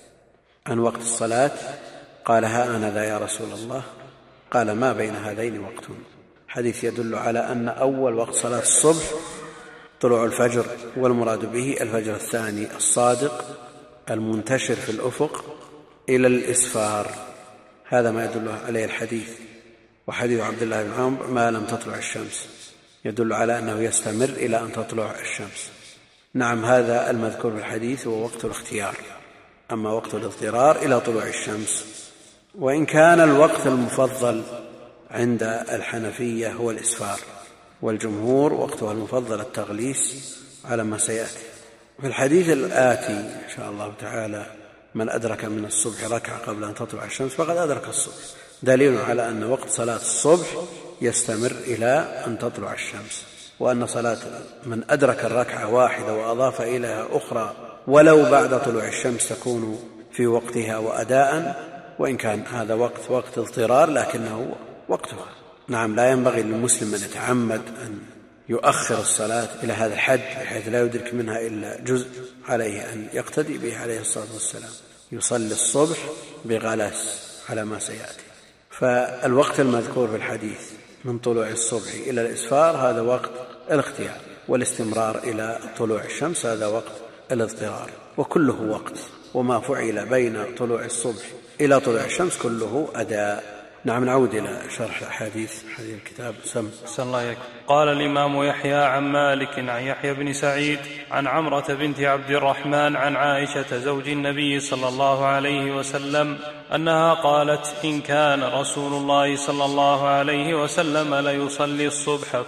B: عن وقت الصلاة؟ قال: ها أنا ذا يا رسول الله. قال: ما بين هذين وقت. حديث يدل على أن أول وقت صلاة الصبح طلوع الفجر، والمراد به الفجر الثاني الصادق المنتشر في الأفق إلى الإسفار، هذا ما يدل عليه الحديث. وحديث عبد الله بن عمرو: ما لم تطلع الشمس، يدل على أنه يستمر إلى أن تطلع الشمس. نعم، هذا المذكور في الحديث هو وقت الاختيار، أما وقت الاضطرار إلى طلوع الشمس. وإن كان الوقت المفضل عند الحنفية هو الإسفار، والجمهور وقتها المفضل التغليس على ما سيأتي. في الحديث الآتي إن شاء الله تعالى: من أدرك من الصبح ركعة قبل أن تطلع الشمس فقد أدرك الصبح، دليل على أن وقت صلاة الصبح يستمر إلى أن تطلع الشمس، وأن صلاة من أدرك الركعة واحدة وأضاف إليها أخرى ولو بعد طلوع الشمس تكون في وقتها وأداء، وإن كان هذا وقت اضطرار لكنه وقتها. نعم، لا ينبغي للمسلم أن يتعمد أن يؤخر الصلاة إلى هذا الحد بحيث لا يدرك منها إلا جزء، عليه أن يقتدي به عليه الصلاة والسلام، يصلي الصبح بغلس على ما سيأتي. فالوقت المذكور في الحديث من طلوع الصبح إلى الإسفار هذا وقت الاختيار، والاستمرار إلى طلوع الشمس هذا وقت الاضطرار، وكله وقت، وما فعل بين طلوع الصبح إلى طلوع الشمس كله أداء. نعم، نعود إلى شرح الحديث الكتاب.
C: سم الله يكفي. قال الإمام يحيى عن مالك عن يحيى بن سعيد عن عمرة بنت عبد الرحمن عن عائشة زوج النبي صلى الله عليه وسلم أنها قالت: إن كان رسول الله صلى الله عليه وسلم ليصلي الصبح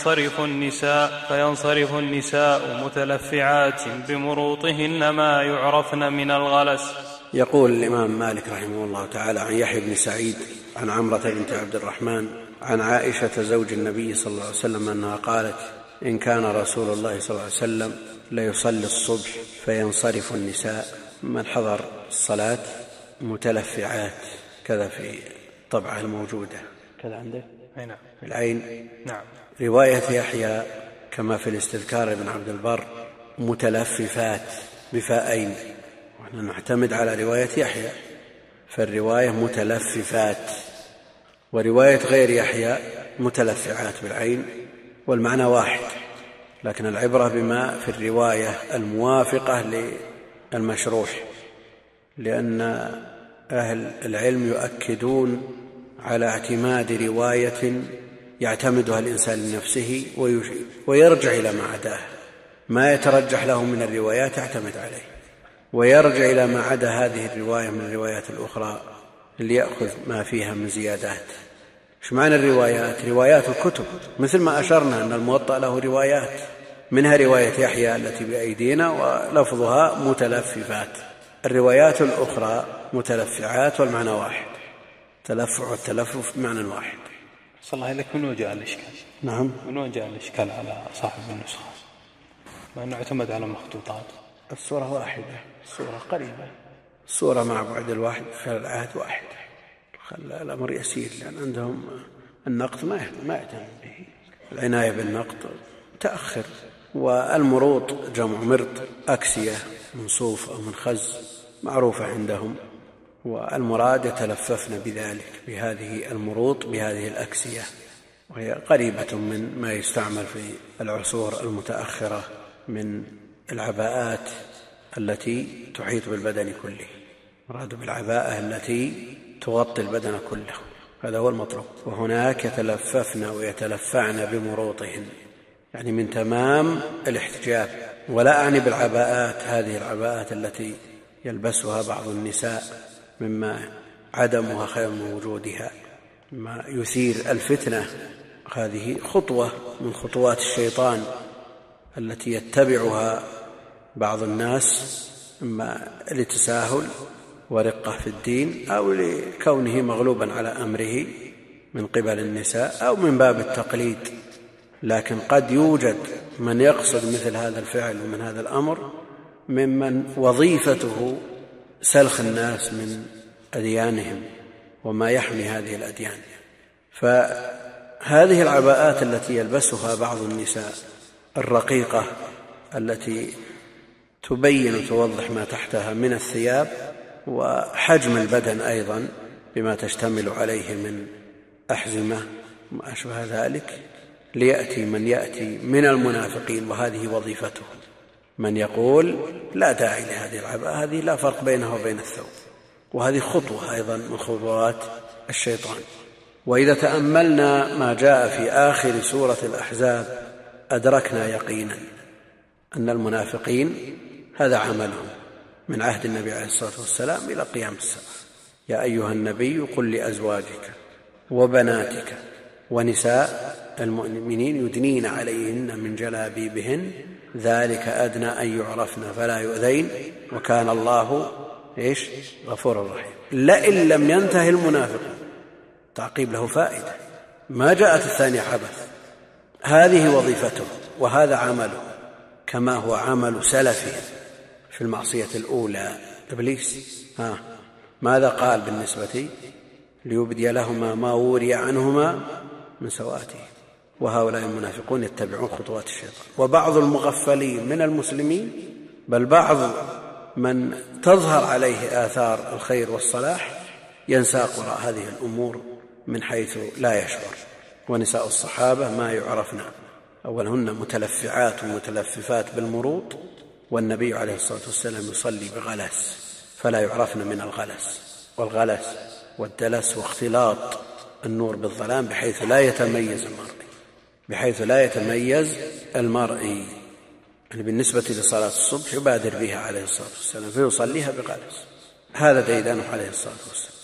C: فينصرف النساء متلفعات بمروطهن ما يعرفن من الغلس.
B: يقول الإمام مالك رحمه الله تعالى عن يحيى بن سعيد عن عمرة بنت عبد الرحمن عن عائشة زوج النبي صلى الله عليه وسلم أنها قالت: إن كان رسول الله صلى الله عليه وسلم ليصلي الصبح فينصرف النساء من حضر الصلاة متلفعات، كذا في الطبعة الموجودة، كذا عنده في العين.
C: نعم.
B: رواية يحيى كما في الاستذكار ابن عبد البر متلففات بفاءين، ونحن نعتمد على رواية يحيى، فالرواية متلففات، ورواية غير يحيى متلفعات بالعين، والمعنى واحد، لكن العبرة بما في الرواية الموافقة للمشروح، لأن أهل العلم يؤكدون على اعتماد رواية يعتمدها الإنسان لنفسه ويرجع إلى ما عداه، ما يترجح له من الروايات يعتمد عليه، ويرجع إلى ما عدا هذه الرواية من الروايات الأخرى ليأخذ ما فيها من زيادات. ايش معنى الروايات؟ روايات الكتب، مثل ما أشرنا أن الموطأ له روايات، منها رواية يحيى التي بأيدينا ولفظها متلففات، الروايات الأخرى متلفعات والمعنى واحد، تلفع والتلفف بمعنى واحد.
C: صلى الله عليك، من وجه الإشكال؟
B: نعم،
C: من وجه الإشكال على صاحب النسخة ما أنه اعتمد على مخطوطات؟
B: الصورة واحدة، الصورة قريبة، الصورة مع بعد الواحد خلال العهد واحد، خلى الأمر يسير، لأن عندهم النقط ما يعتمد به، العناية بالنقط تأخر. والمروط جمع مرط، أكسية من صوف أو من خز معروفة عندهم، والمراد يتلففن بذلك، بهذه المروط، بهذه الأكسية، وهي قريبة من ما يستعمل في العصور المتأخرة من العباءات التي تحيط بالبدن كله، مراد بالعباءة التي تغطي البدن كله، هذا هو المطلوب. وهناك يتلففن ويتلفعن بمروطهن، يعني من تمام الاحتجاب، ولا أعني بالعباءات هذه العباءات التي يلبسها بعض النساء مما عدمها خير من وجودها، ما يثير الفتنة. هذه خطوة من خطوات الشيطان التي يتبعها بعض الناس، إما لتساهل ورقة في الدين، أو لكونه مغلوبا على أمره من قبل النساء، أو من باب التقليد. لكن قد يوجد من يقصد مثل هذا الفعل ومن هذا الأمر ممن وظيفته سلخ الناس من أديانهم وما يحمي هذه الأديان. فهذه العباءات التي يلبسها بعض النساء الرقيقة التي تبين وتوضح ما تحتها من الثياب وحجم البدن أيضا بما تشتمل عليه من أحزمة وما أشبه ذلك، ليأتي من يأتي من المنافقين وهذه وظيفته، من يقول لا داعي لهذه العباءة، هذه لا فرق بينها وبين الثوب، وهذه خطوة أيضا من خطوات الشيطان. وإذا تأملنا ما جاء في آخر سورة الأحزاب أدركنا يقينا أن المنافقين هذا عملهم من عهد النبي عليه الصلاة والسلام إلى قيام الساعة. يا أيها النبي قل لأزواجك وبناتك ونساء المؤمنين يدنين عليهن من جلابيبهن ذلك أدنى أن يعرفن فلا يؤذين وكان الله غفورا رحيما. لئن لم ينتهي المنافقون، تعقيب له فائدة، ما جاءت الثانية عبث، هذه وظيفته وهذا عمله، كما هو عمل سلفهم في المعصية الأولى إبليس. ماذا قال بالنسبة ليبدي لهما ما وري عنهما من سوآته؟ وهؤلاء المنافقون يتبعون خطوات الشيطان. وبعض المغفلين من المسلمين، بل بعض من تظهر عليه آثار الخير والصلاح، ينساق وراء هذه الأمور من حيث لا يشعر. ونساء الصحابة ما يعرفن، أولهن متلفعات ومتلففات بالمروط، والنبي عليه الصلاة والسلام يصلي بغلس فلا يعرفن من الغلس. والغلس والدلس واختلاط النور بالظلام بحيث لا يتميز المرئي. يعني بالنسبة لصلاة الصبح يبادر بها عليه الصلاة والسلام فيصليها بغلس، هذا ديدانه عليه الصلاة والسلام.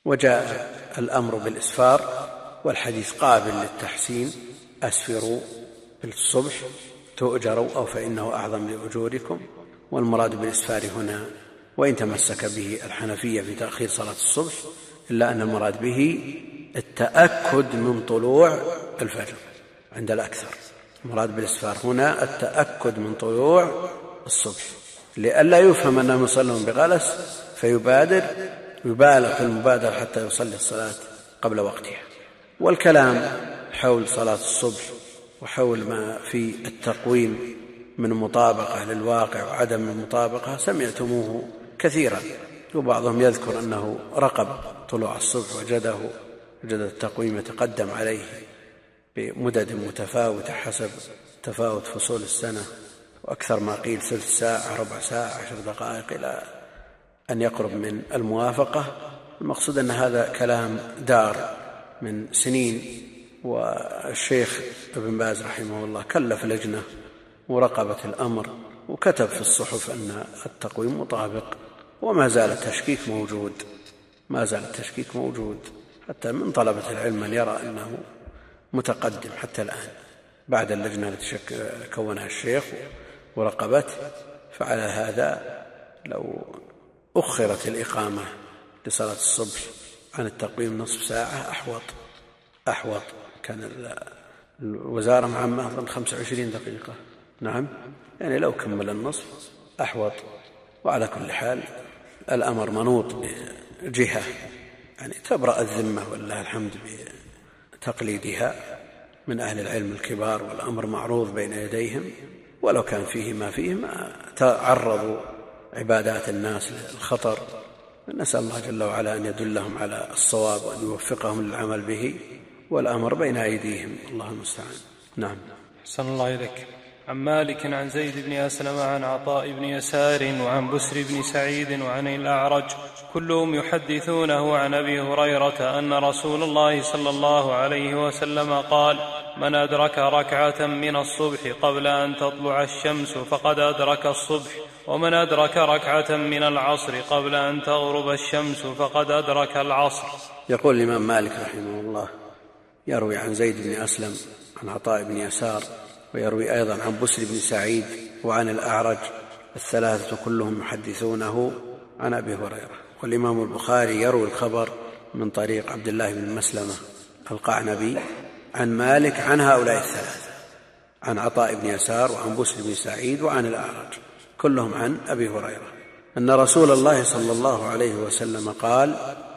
B: وجاء الأمر بالإسفار والحديث قابل للتحسين: أسفروا بالصبح تؤجروا أو فإنه أعظم لأجوركم. والمراد بالإسفار هنا، وإن تمسك به الحنفية في تأخير صلاة الصبح، إلا أن المراد به التأكد من طلوع الفجر عند الأكثر. المراد بالإسفار هنا التأكد من طلوع الصبح، لئلا يفهم أنهم يصلون بغلس يبالغ في المبادرة حتى يصلي الصلاة قبل وقتها. والكلام حول صلاة الصبح وحول ما في التقويم من مطابقة للواقع وعدم المطابقة سمعتموه كثيرا، وبعضهم يذكر أنه رقب طلوع الصبح وجد التقويم يتقدم عليه بمدد متفاوتة حسب تفاوت فصول السنة، وأكثر ما قيل ثلث ساعة، ربع ساعة، 10 دقائق، إلى أن يقرب من الموافقة. المقصود أن هذا كلام دار من سنين، والشيخ ابن باز رحمه الله كلف لجنة ورقبة الأمر وكتب في الصحف أن التقويم مطابق، وما زال التشكيك موجود حتى من طلبة العلم من يرى أنه متقدم حتى الآن بعد اللجنة التي كونها الشيخ ورقبته. فعلى هذا لو أخرت الإقامة لصلاة الصبح عن التقويم نصف ساعة أحوط. كان الوزارة معمة 25 دقيقة، نعم، يعني لو كمل النصف أحوط. وعلى كل حال الأمر منوط بجهة يعني تبرأ الذمة والله الحمد بتقليدها من أهل العلم الكبار، والأمر معروض بين يديهم، ولو كان فيه ما فيه ما تعرضوا عبادات الناس للخطر. نسأل الله جل وعلا أن يدلهم على الصواب وأن يوفقهم للعمل به، والأمر بين أيديهم، الله المستعان. نعم.
C: أحسن الله إليك. عن مالك عن زيد بن أسلم عن عطاء بن يسار وعن بسر بن سعيد وعن الأعرج كلهم يحدثونه عن أبي هريرة أن رسول الله صلى الله عليه وسلم قال: من أدرك ركعة من الصبح قبل أن تطلع الشمس فقد أدرك الصبح، ومن أدرك ركعة من العصر قبل أن تغرب الشمس فقد أدرك العصر.
B: يقول الإمام مالك رحمه الله يروي عن زيد بن أسلم عن عطاء بن يسار، ويروي أيضا عن بسر بن سعيد وعن الأعرج، الثلاثة كلهم يحدثونه عن أبي هريرة. والإمام البخاري يروي الخبر من طريق عبد الله بن مسلمة القعنبي عن مالك عن هؤلاء الثلاثة، عن عطاء بن يسار وعن بسر بن سعيد وعن الأعرج، كلهم عن أبي هريرة أن رسول الله صلى الله عليه وسلم قال: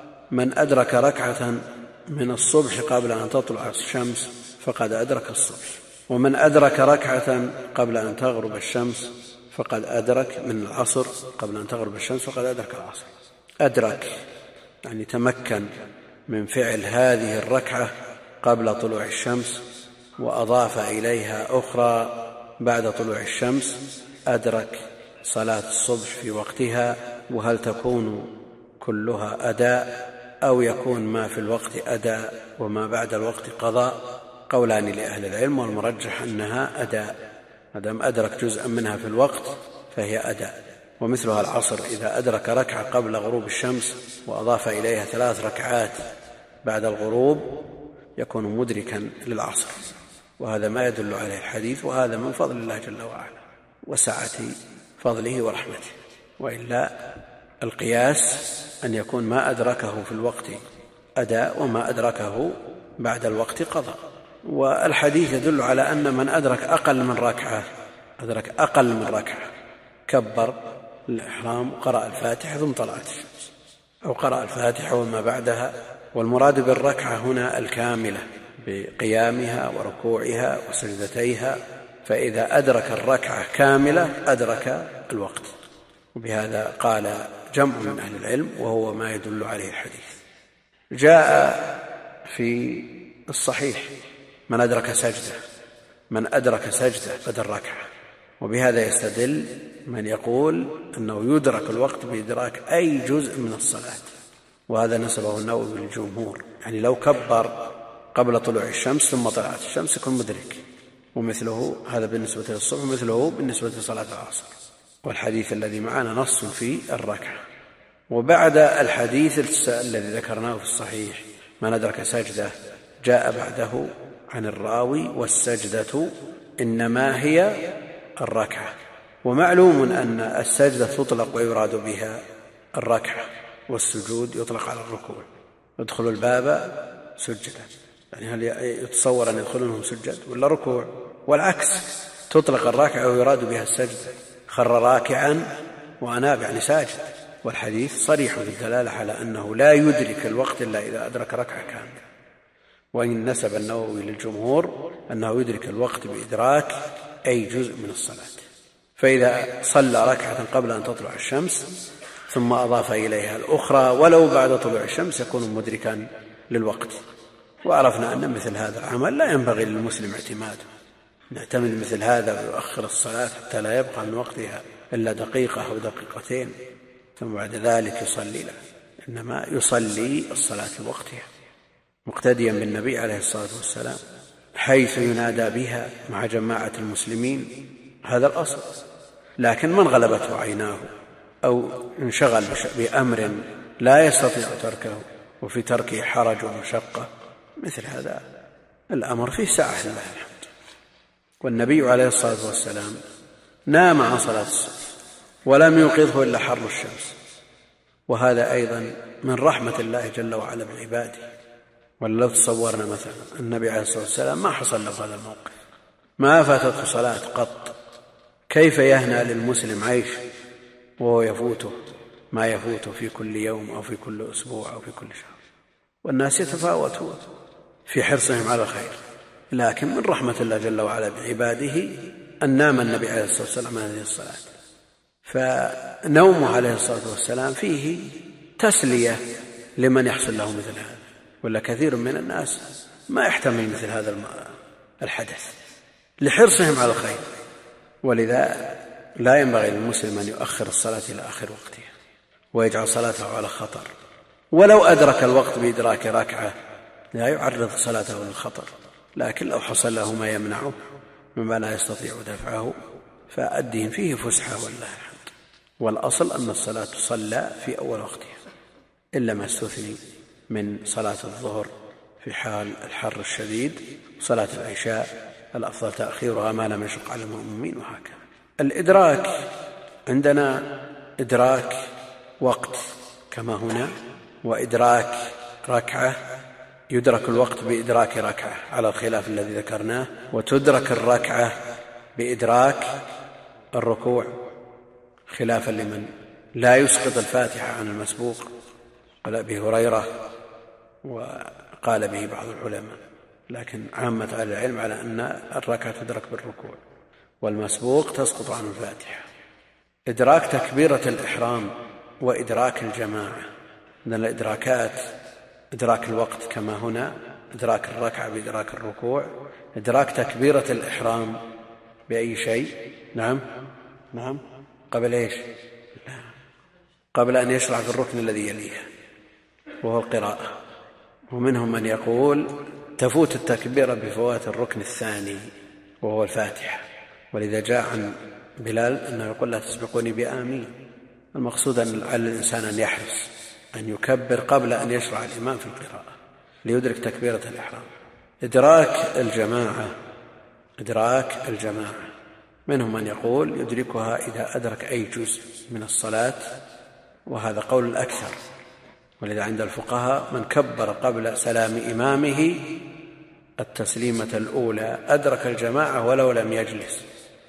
B: من أدرك ركعة من الصبح قبل أن تطلع الشمس فقد أدرك الصبح، ومن أدرك ركعة قبل أن تغرب الشمس فقد أدرك من العصر قبل أن تغرب الشمس فقد أدرك العصر. أدرك يعني تمكن من فعل هذه الركعة قبل طلوع الشمس وأضاف إليها أخرى بعد طلوع الشمس، أدرك صلاة الصبح في وقتها. وهل تكون كلها أداء أو يكون ما في الوقت أداء وما بعد الوقت قضاء؟ قولان لأهل العلم، والمرجح أنها أداء، ما دام أدرك جزءا منها في الوقت فهي أداء. ومثلها العصر إذا أدرك ركعة قبل غروب الشمس وأضاف إليها 3 ركعات بعد الغروب يكون مدركا للعصر، وهذا ما يدل عليه الحديث، وهذا من فضل الله جل وعلا وسعة فضله ورحمته. وإلا القياس أن يكون ما أدركه في الوقت أداء وما أدركه بعد الوقت قضاء. والحديث يدل على أن من أدرك أقل من ركعة كبر الإحرام وقرأ الفاتحة ثم طلعت الشمس، أو قرأ الفاتحة وما بعدها. والمراد بالركعة هنا الكاملة بقيامها وركوعها وسجدتيها، فإذا أدرك الركعة كاملة أدرك الوقت. وبهذا قال جمع من أهل العلم، وهو ما يدل عليه الحديث. جاء في الصحيح من أدرك سجدة بدل ركعة، وبهذا يستدل من يقول أنه يدرك الوقت بإدراك أي جزء من الصلاة، وهذا نسبه النووي للجمهور، يعني لو كبر قبل طلوع الشمس ثم طلعت الشمس يكون مدرك. ومثله هذا بالنسبة للصبح، مثله بالنسبة لصلاة العصر. والحديث الذي معنا نص في الركعة، وبعد الحديث الذي ذكرناه في الصحيح من أدرك سجدة جاء بعده عن الراوي والسجدة إنما هي الركعة. ومعلوم أن السجدة تطلق ويراد بها الركعة، والسجود يطلق على الركوع. يدخل الباب سجدا، يعني هل يتصور أن يدخلونهم سجد ولا ركوع؟ والعكس، تطلق الركعة ويراد بها السجدة. خر راكعا وأناب يعني ساجد. والحديث صريح في الدلالة على أنه لا يدرك الوقت إلا إذا أدرك ركعة كاملة. وإن نسب النووي للجمهور أنه يدرك الوقت بإدراك أي جزء من الصلاة. فإذا صلى ركعة قبل أن تطلع الشمس ثم أضاف إليها الأخرى ولو بعد طلوع الشمس يكون مدركا للوقت. وعرفنا أن مثل هذا العمل لا ينبغي للمسلم اعتماده، نعتمد مثل هذا ويؤخر الصلاة حتى لا يبقى من وقتها إلا دقيقة أو دقيقتين ثم بعد ذلك يصلي له، إنما يصلي الصلاة لوقتها مقتديا بالنبي عليه الصلاة والسلام حيث ينادى بها مع جماعة المسلمين. هذا الأصل. لكن من غلبته عيناه أو انشغل بأمر لا يستطيع تركه وفي تركه حرج ومشقة، مثل هذا الأمر فيه سعة لله الحمد. والنبي عليه الصلاة والسلام نام عن صلاة الصبح ولم يوقظه إلا حر الشمس، وهذا أيضا من رحمة الله جل وعلا بعباده. ولو تصورنا مثلا النبي عليه الصلاة والسلام ما حصل له هذا الموقف، ما فاتته صلاة قط، كيف يهنأ للمسلم عيش وهو يفوته ما يفوته في كل يوم أو في كل أسبوع أو في كل شهر؟ والناس يتفاوتون في حرصهم على الخير، لكن من رحمة الله جل وعلا بعباده أن نام النبي عليه الصلاة والسلام عن هذه الصلاة. فنومه عليه الصلاة والسلام فيه تسلية لمن يحصل له مثل هذا، ولا كثير من الناس ما يحتمل مثل هذا الحدث لحرصهم على الخير. ولذا لا ينبغي للمسلم أن يؤخر الصلاة إلى آخر وقتها ويجعل صلاته على خطر. ولو أدرك الوقت بإدراك ركعة لا يعرض صلاته للخطر، لكن لو حصل له ما يمنعه مما لا يستطيع دفعه فالدين فيه فسحة والله الحمد. والأصل أن الصلاة تصلى في أول وقتها إلا ما استثني من صلاة الظهر في حال الحر الشديد، صلاة العشاء الأفضل تأخيرها ما لم يشق على المؤمنين. وهكذا الإدراك عندنا إدراك وقت كما هنا، وإدراك ركعة يدرك الوقت بإدراك ركعة على الخلاف الذي ذكرناه، وتدرك الركعة بإدراك الركوع خلافا لمن لا يسقط الفاتحة عن المسبوق، قال أبي هريرة وقال به بعض العلماء، لكن عامة أهل العلم على أن الركعة تدرك بالركوع والمسبوق تسقط عن الفاتحة. إدراك تكبيرة الإحرام وإدراك الجماعة من الإدراكات، إدراك الوقت كما هنا، إدراك الركعة بإدراك الركوع، إدراك تكبيرة الإحرام بأي شيء؟ نعم قبل إيش؟ قبل أن يشرع في الركن الذي يليه وهو القراءة. ومنهم من يقول تفوت التكبيرة بفوات الركن الثاني وهو الفاتحة، ولذا جاء عن بلال أنه يقول لا تسبقوني بآمين. المقصود أن على الإنسان أن يحرص أن يكبر قبل أن يشرع الإمام في القراءة ليدرك تكبيرة الإحرام. إدراك الجماعة منهم من يقول يدركها إذا أدرك أي جزء من الصلاة، وهذا قول الأكثر. ولذا عند الفقهاء من كبر قبل سلام إمامه التسليمة الأولى أدرك الجماعة ولو لم يجلس.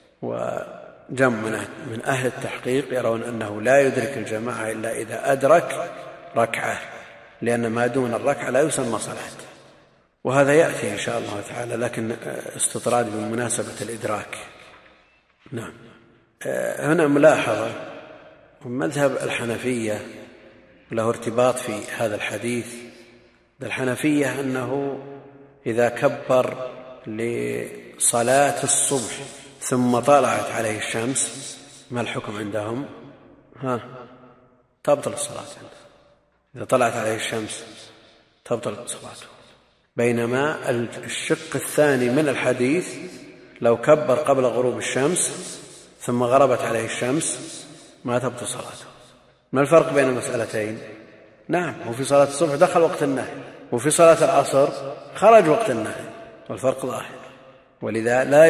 B: وجمع من أهل التحقيق يرون أنه لا يدرك الجماعة إلا إذا أدرك ركعة، لأن ما دون الركعة لا يسمى صلاة. وهذا يأتي إن شاء الله تعالى، لكن استطراد بمناسبة الإدراك. نعم. هنا ملاحظة، مذهب الحنفية له ارتباط في هذا الحديث. الحنفية أنه إذا كبر لصلاة الصبح ثم طلعت عليه الشمس ما الحكم عندهم؟ تبطل الصلاة عنده. إذا طلعت عليه الشمس تبطل صلاته. بينما الشق الثاني من الحديث لو كبر قبل غروب الشمس ثم غربت عليه الشمس ما تبطل صلاته. ما الفرق بين المسألتين؟ نعم، وفي صلاة الصبح دخل وقت النهي، وفي صلاة العصر خرج وقت النهي، والفرق ظاهر. ولذا لا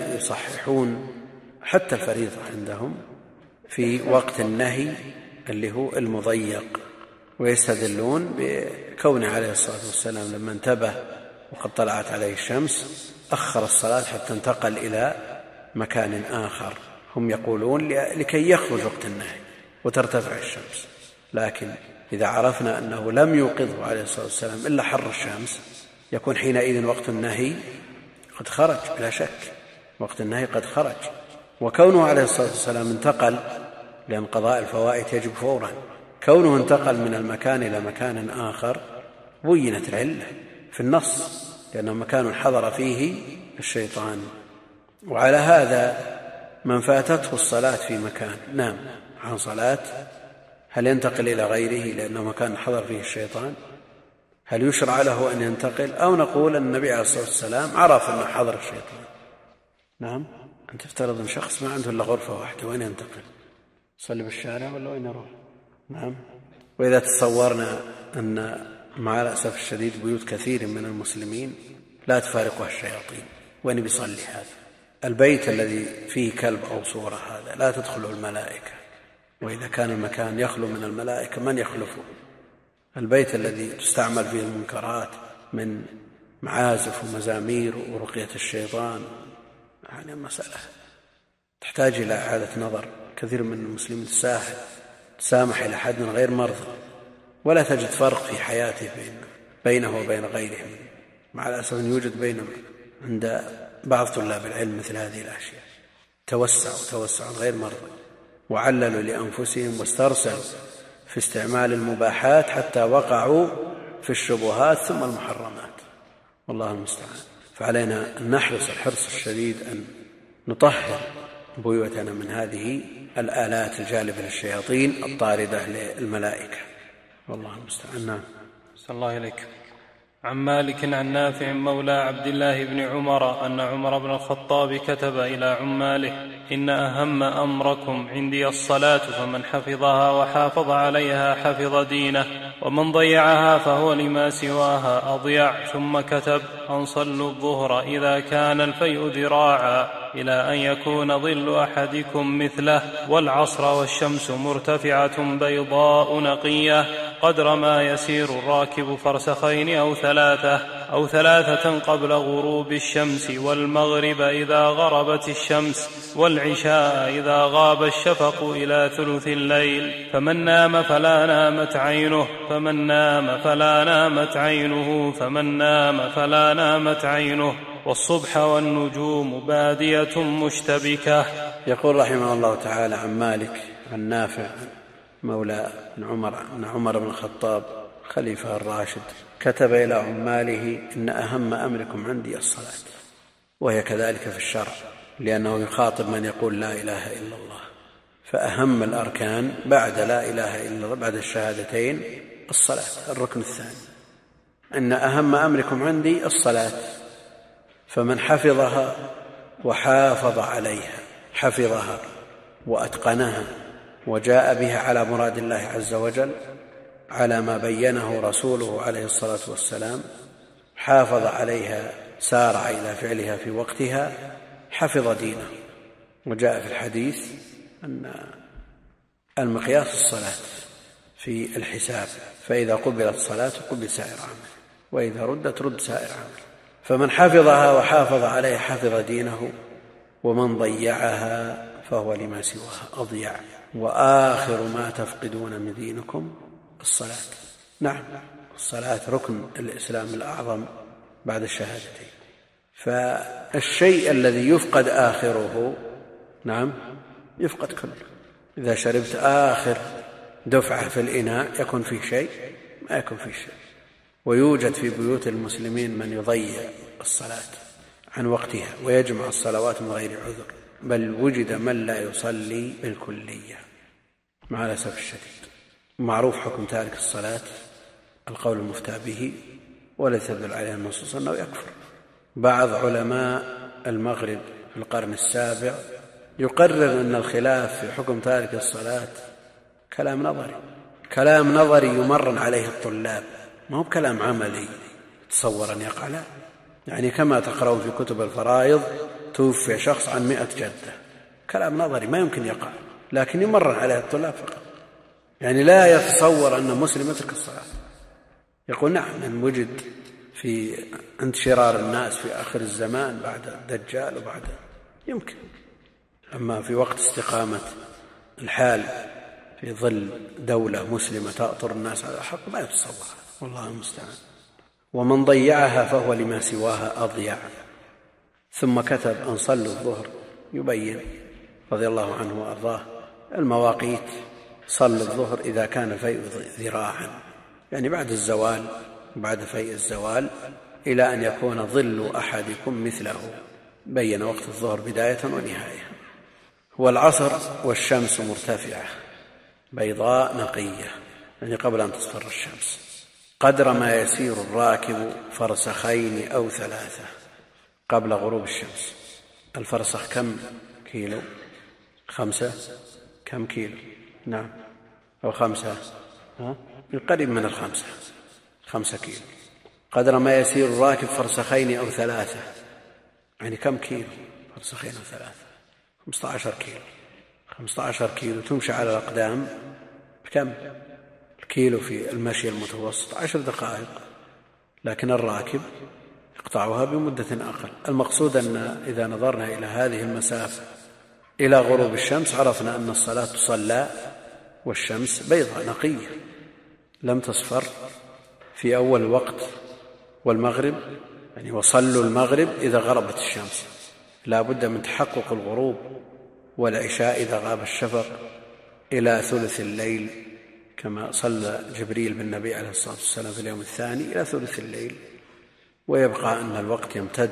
B: يصححون حتى الفريضة عندهم في وقت النهي اللي هو المضيق، ويستدلون بكونه عليه الصلاة والسلام لما انتبه وقد طلعت عليه الشمس أخر الصلاة حتى انتقل إلى مكان آخر. هم يقولون لكي يخرج وقت النهي وترتفع الشمس، لكن إذا عرفنا أنه لم يوقظه عليه الصلاة والسلام إلا حر الشمس يكون حينئذ وقت النهي قد خرج بلا شك، وقت النهي قد خرج. وكونه عليه الصلاة والسلام انتقل، لأن قضاء الفوائد يجب فورا، كونه انتقل من المكان إلى مكان آخر بينت العلة في النص، لأنه مكان حضر فيه الشيطان. وعلى هذا من فاتته الصلاة في مكان نام عن صلاة هل ينتقل إلى غيره لأنه مكان حضر فيه الشيطان؟ هل يشرع له أن ينتقل؟ أو نقول أن النبي عليه الصلاة والسلام عرف أنه حضر الشيطان. نعم، أن تفترض أن شخص ما عنده إلا غرفة واحدة، وين ينتقل؟ يصلي بالشارع ولا وين يروح؟ نعم. وإذا تصورنا أن مع الأسف الشديد بيوت كثير من المسلمين لا تفارقها الشياطين، وين بيصلي هذا؟ البيت الذي فيه كلب أو صورة هذا لا تدخله الملائكة، وإذا كان المكان يخلو من الملائكة من يخلفه؟ البيت الذي تستعمل فيه المنكرات من معازف ومزامير ورقية الشيطان، يعني مسألة تحتاج إلى إعادة نظر. كثير من المسلمين تسامح إلى حد غير مرضى، ولا تجد فرق في حياته بينه وبين غيره. مع الأسف يوجد عند بعض طلاب العلم مثل هذه الأشياء، توسعوا غير مرضى، وعللوا لأنفسهم واسترسلوا في استعمال المباحات حتى وقعوا في الشبهات ثم المحرمات، والله المستعان. فعلينا أن نحرص الحرص الشديد أن نطهر بيوتنا من هذه الآلات الجالبة للشياطين الطاردة للملائكة، والله المستعان. نعم.
C: صلى الله عليك. عن مالك عن نافع مولى عبد الله بن عمر أن عمر بن الخطاب كتب إلى عماله: إن أهم أمركم عندي الصلاة، فمن حفظها وحافظ عليها حفظ دينه، ومن ضيعها فهو لما سواها أضيع. ثم كتب: أن صلوا الظهر إذا كان الفيء ذراعا إلى أن يكون ظل أحدكم مثله، والعصر والشمس مرتفعة بيضاء نقية قدر ما يسير الراكب فرسخين أو ثلاثة قبل غروب الشمس، والمغرب إذا غربت الشمس، والعشاء إذا غاب الشفق إلى ثلث الليل. فمن نام فلا نامت عينه، فمن نام فلا نامت عينه، فمن نام فلا نامت عينه، والصبح والنجوم بادية مشتبكة.
B: يقول رحمه الله تعالى عن مالك عن نافع مولى عمر بن الخطاب خليفة الراشد كتب إلى عماله: إن أهم أمركم عندي الصلاة. وهي كذلك في الشرع، لأنه يخاطب من يقول لا إله إلا الله، فأهم الأركان بعد لا إله إلا الله بعد الشهادتين الصلاة، الركن الثاني. إن أهم أمركم عندي الصلاة، فمن حفظها وحافظ عليها، حفظها وأتقنها وجاء بها على مراد الله عز وجل على ما بينه رسوله عليه الصلاة والسلام، حافظ عليها سارع إلى فعلها في وقتها، حفظ دينه. وجاء في الحديث أن المقياس الصلاة في الحساب، فإذا قبلت صلاة قبل سائر عمل، وإذا ردت رد سائر عمل. فمن حفظها وحافظ عليها حفظ دينه، ومن ضيعها فهو لما سواها أضيع. وآخر ما تفقدون من دينكم الصلاة. نعم، الصلاة ركن الإسلام الأعظم بعد الشهادتين. فالشيء الذي يفقد آخره نعم يفقد كله. إذا شربت آخر دفعة في الإناء يكون فيه شيء؟ ما يكون فيه شيء. ويوجد في بيوت المسلمين من يضيع الصلاة عن وقتها ويجمع الصلوات من غير عذر، بل وجد من لا يصلي بالكلية مع الأسف الشديد. معروف حكم تارك الصلاة القول المفتى به والذي تدل عليه النصوص أنه يكفر. بعض علماء المغرب في القرن السابع يقرر أن الخلاف في حكم تارك الصلاة كلام نظري يمرن عليه الطلاب، ما هو بكلام عملي تصور أن يقع. لا، يعني كما تقرأون في كتب الفرائض توفي شخص عن 100 جدة، كلام نظري ما يمكن يقع، لكن يمرن عليه الطلاب فقط. يعني لا يتصور أن مسلم يترك الصلاة. يقول نعم، من وجد في عند شرار الناس في آخر الزمان بعد الدجال وبعد يمكن، أما في وقت استقامة الحال في ظل دولة مسلمة تأطر الناس على الحق ما يتصور، والله المستعان. ومن ضيعها فهو لما سواها أضيع. ثم كتب أن صلوا الظهر، يبين رضي الله عنه وأرضاه المواقيت. صلوا الظهر إذا كان فيء ذراعا، يعني بعد الزوال، بعد فيء الزوال إلى أن يكون ظل أحدكم مثله. بين وقت الظهر بداية ونهاية. والعصر والشمس مرتفعة بيضاء نقية، يعني قبل أن تصفر الشمس، قدر ما يسير الراكب فرسخين أو 3 قبل غروب الشمس. الفرسخ كم كيلو؟ 5. كم كيلو؟ نعم، أو 5 قريب من 5 كيلو. قدر ما يسير الراكب فرسخين أو 3، يعني كم كيلو فرسخين أو 3؟ 15 كيلو. 15 كيلو تمشي على الأقدام بكم؟ الكيلو في المشي المتوسط 10 دقائق، لكن الراكب يقطعها بمدة أقل. المقصود أن إذا نظرنا إلى هذه المسافة إلى غروب الشمس عرفنا أن الصلاة تصلى والشمس بيضاء نقية لم تصفر في أول الوقت. والمغرب يعني وصلوا المغرب إذا غربت الشمس، لا بد من تحقق الغروب. والعشاء إذا غاب الشفق إلى ثلث الليل، كما صلى جبريل بالنبي عليه الصلاة والسلام في اليوم الثاني إلى ثلث الليل، ويبقى أن الوقت يمتد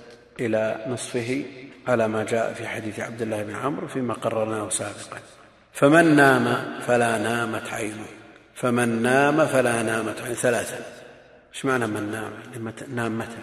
B: إلى نصفه على ما جاء في حديث عبد الله بن عمرو فيما قررناه سابقا. فمن نام فلا نامت عينه. فمن نام فلا نامت عينه 3. ايش معنى من نام؟ نام متى؟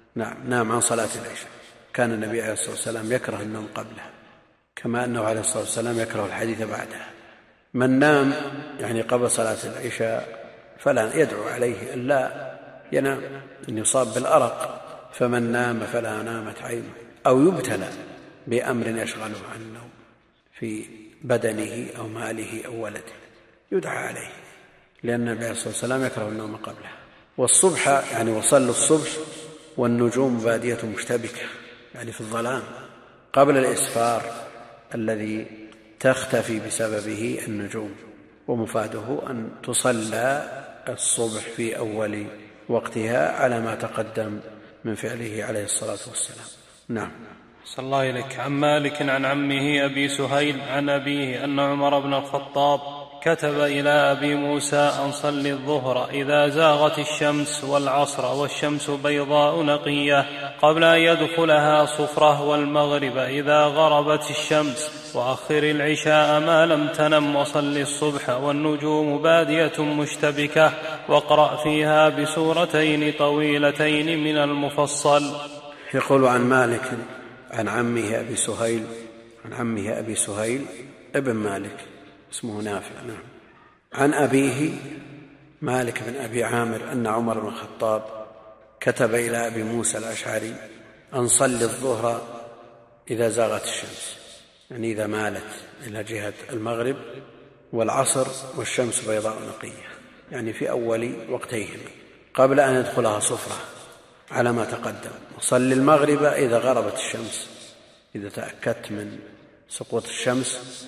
B: نام عن صلاة العشاء. كان النبي عليه الصلاة والسلام يكره النوم قبلها، كما أنه عليه الصلاة والسلام يكره الحديث بعدها. من نام يعني قبل صلاة العشاء فلا يدعو عليه ألا ينام، أن يصاب بالأرق. فمن نام فلا نامت عينه، أو يبتلى بأمر يشغله عن النوم في بدنه أو ماله أو ولده يدعى عليه، لأن النبي عليه الصلاة والسلام يكره النوم قبلها. والصبح يعني وصلوا الصبح والنجوم بادية مشتبكة، يعني في الظلام قبل الإسفار الذي تختفي بسببه النجوم. ومفاده أن تصلى الصبح في أول وقتها على ما تقدم من فعله عليه الصلاة والسلام. نعم.
C: صلى الله إليك. عن مالك عن عمه أبي سهيل عن أبيه أن عمر بن الخطاب كتب إلى أبي موسى أن صل الظهر إذا زاغت الشمس والعصر والشمس بيضاء نقية قبل أن يدخلها صفرة، والمغرب إذا غربت الشمس، وأخر العشاء ما لم تنم، وصل الصبح والنجوم بادية مشتبكة، واقرأ فيها بسورتين طويلتين من المفصل.
B: يقول عن مالك عن عمه أبي سهيل، عن عمه أبي سهيل ابن مالك اسمه نافع. نعم. عن أبيه مالك بن أبي عامر أن عمر بن الخطاب كتب إلى أبي موسى الأشعري أن صل الظهر إذا زاغت الشمس، يعني إذا مالت إلى جهة المغرب، والعصر والشمس بيضاء نقية، يعني في أول وقتيهما قبل أن يدخلها صفرة على ما تقدم. وصل المغرب إذا غربت الشمس، إذا تأكدت من سقوط الشمس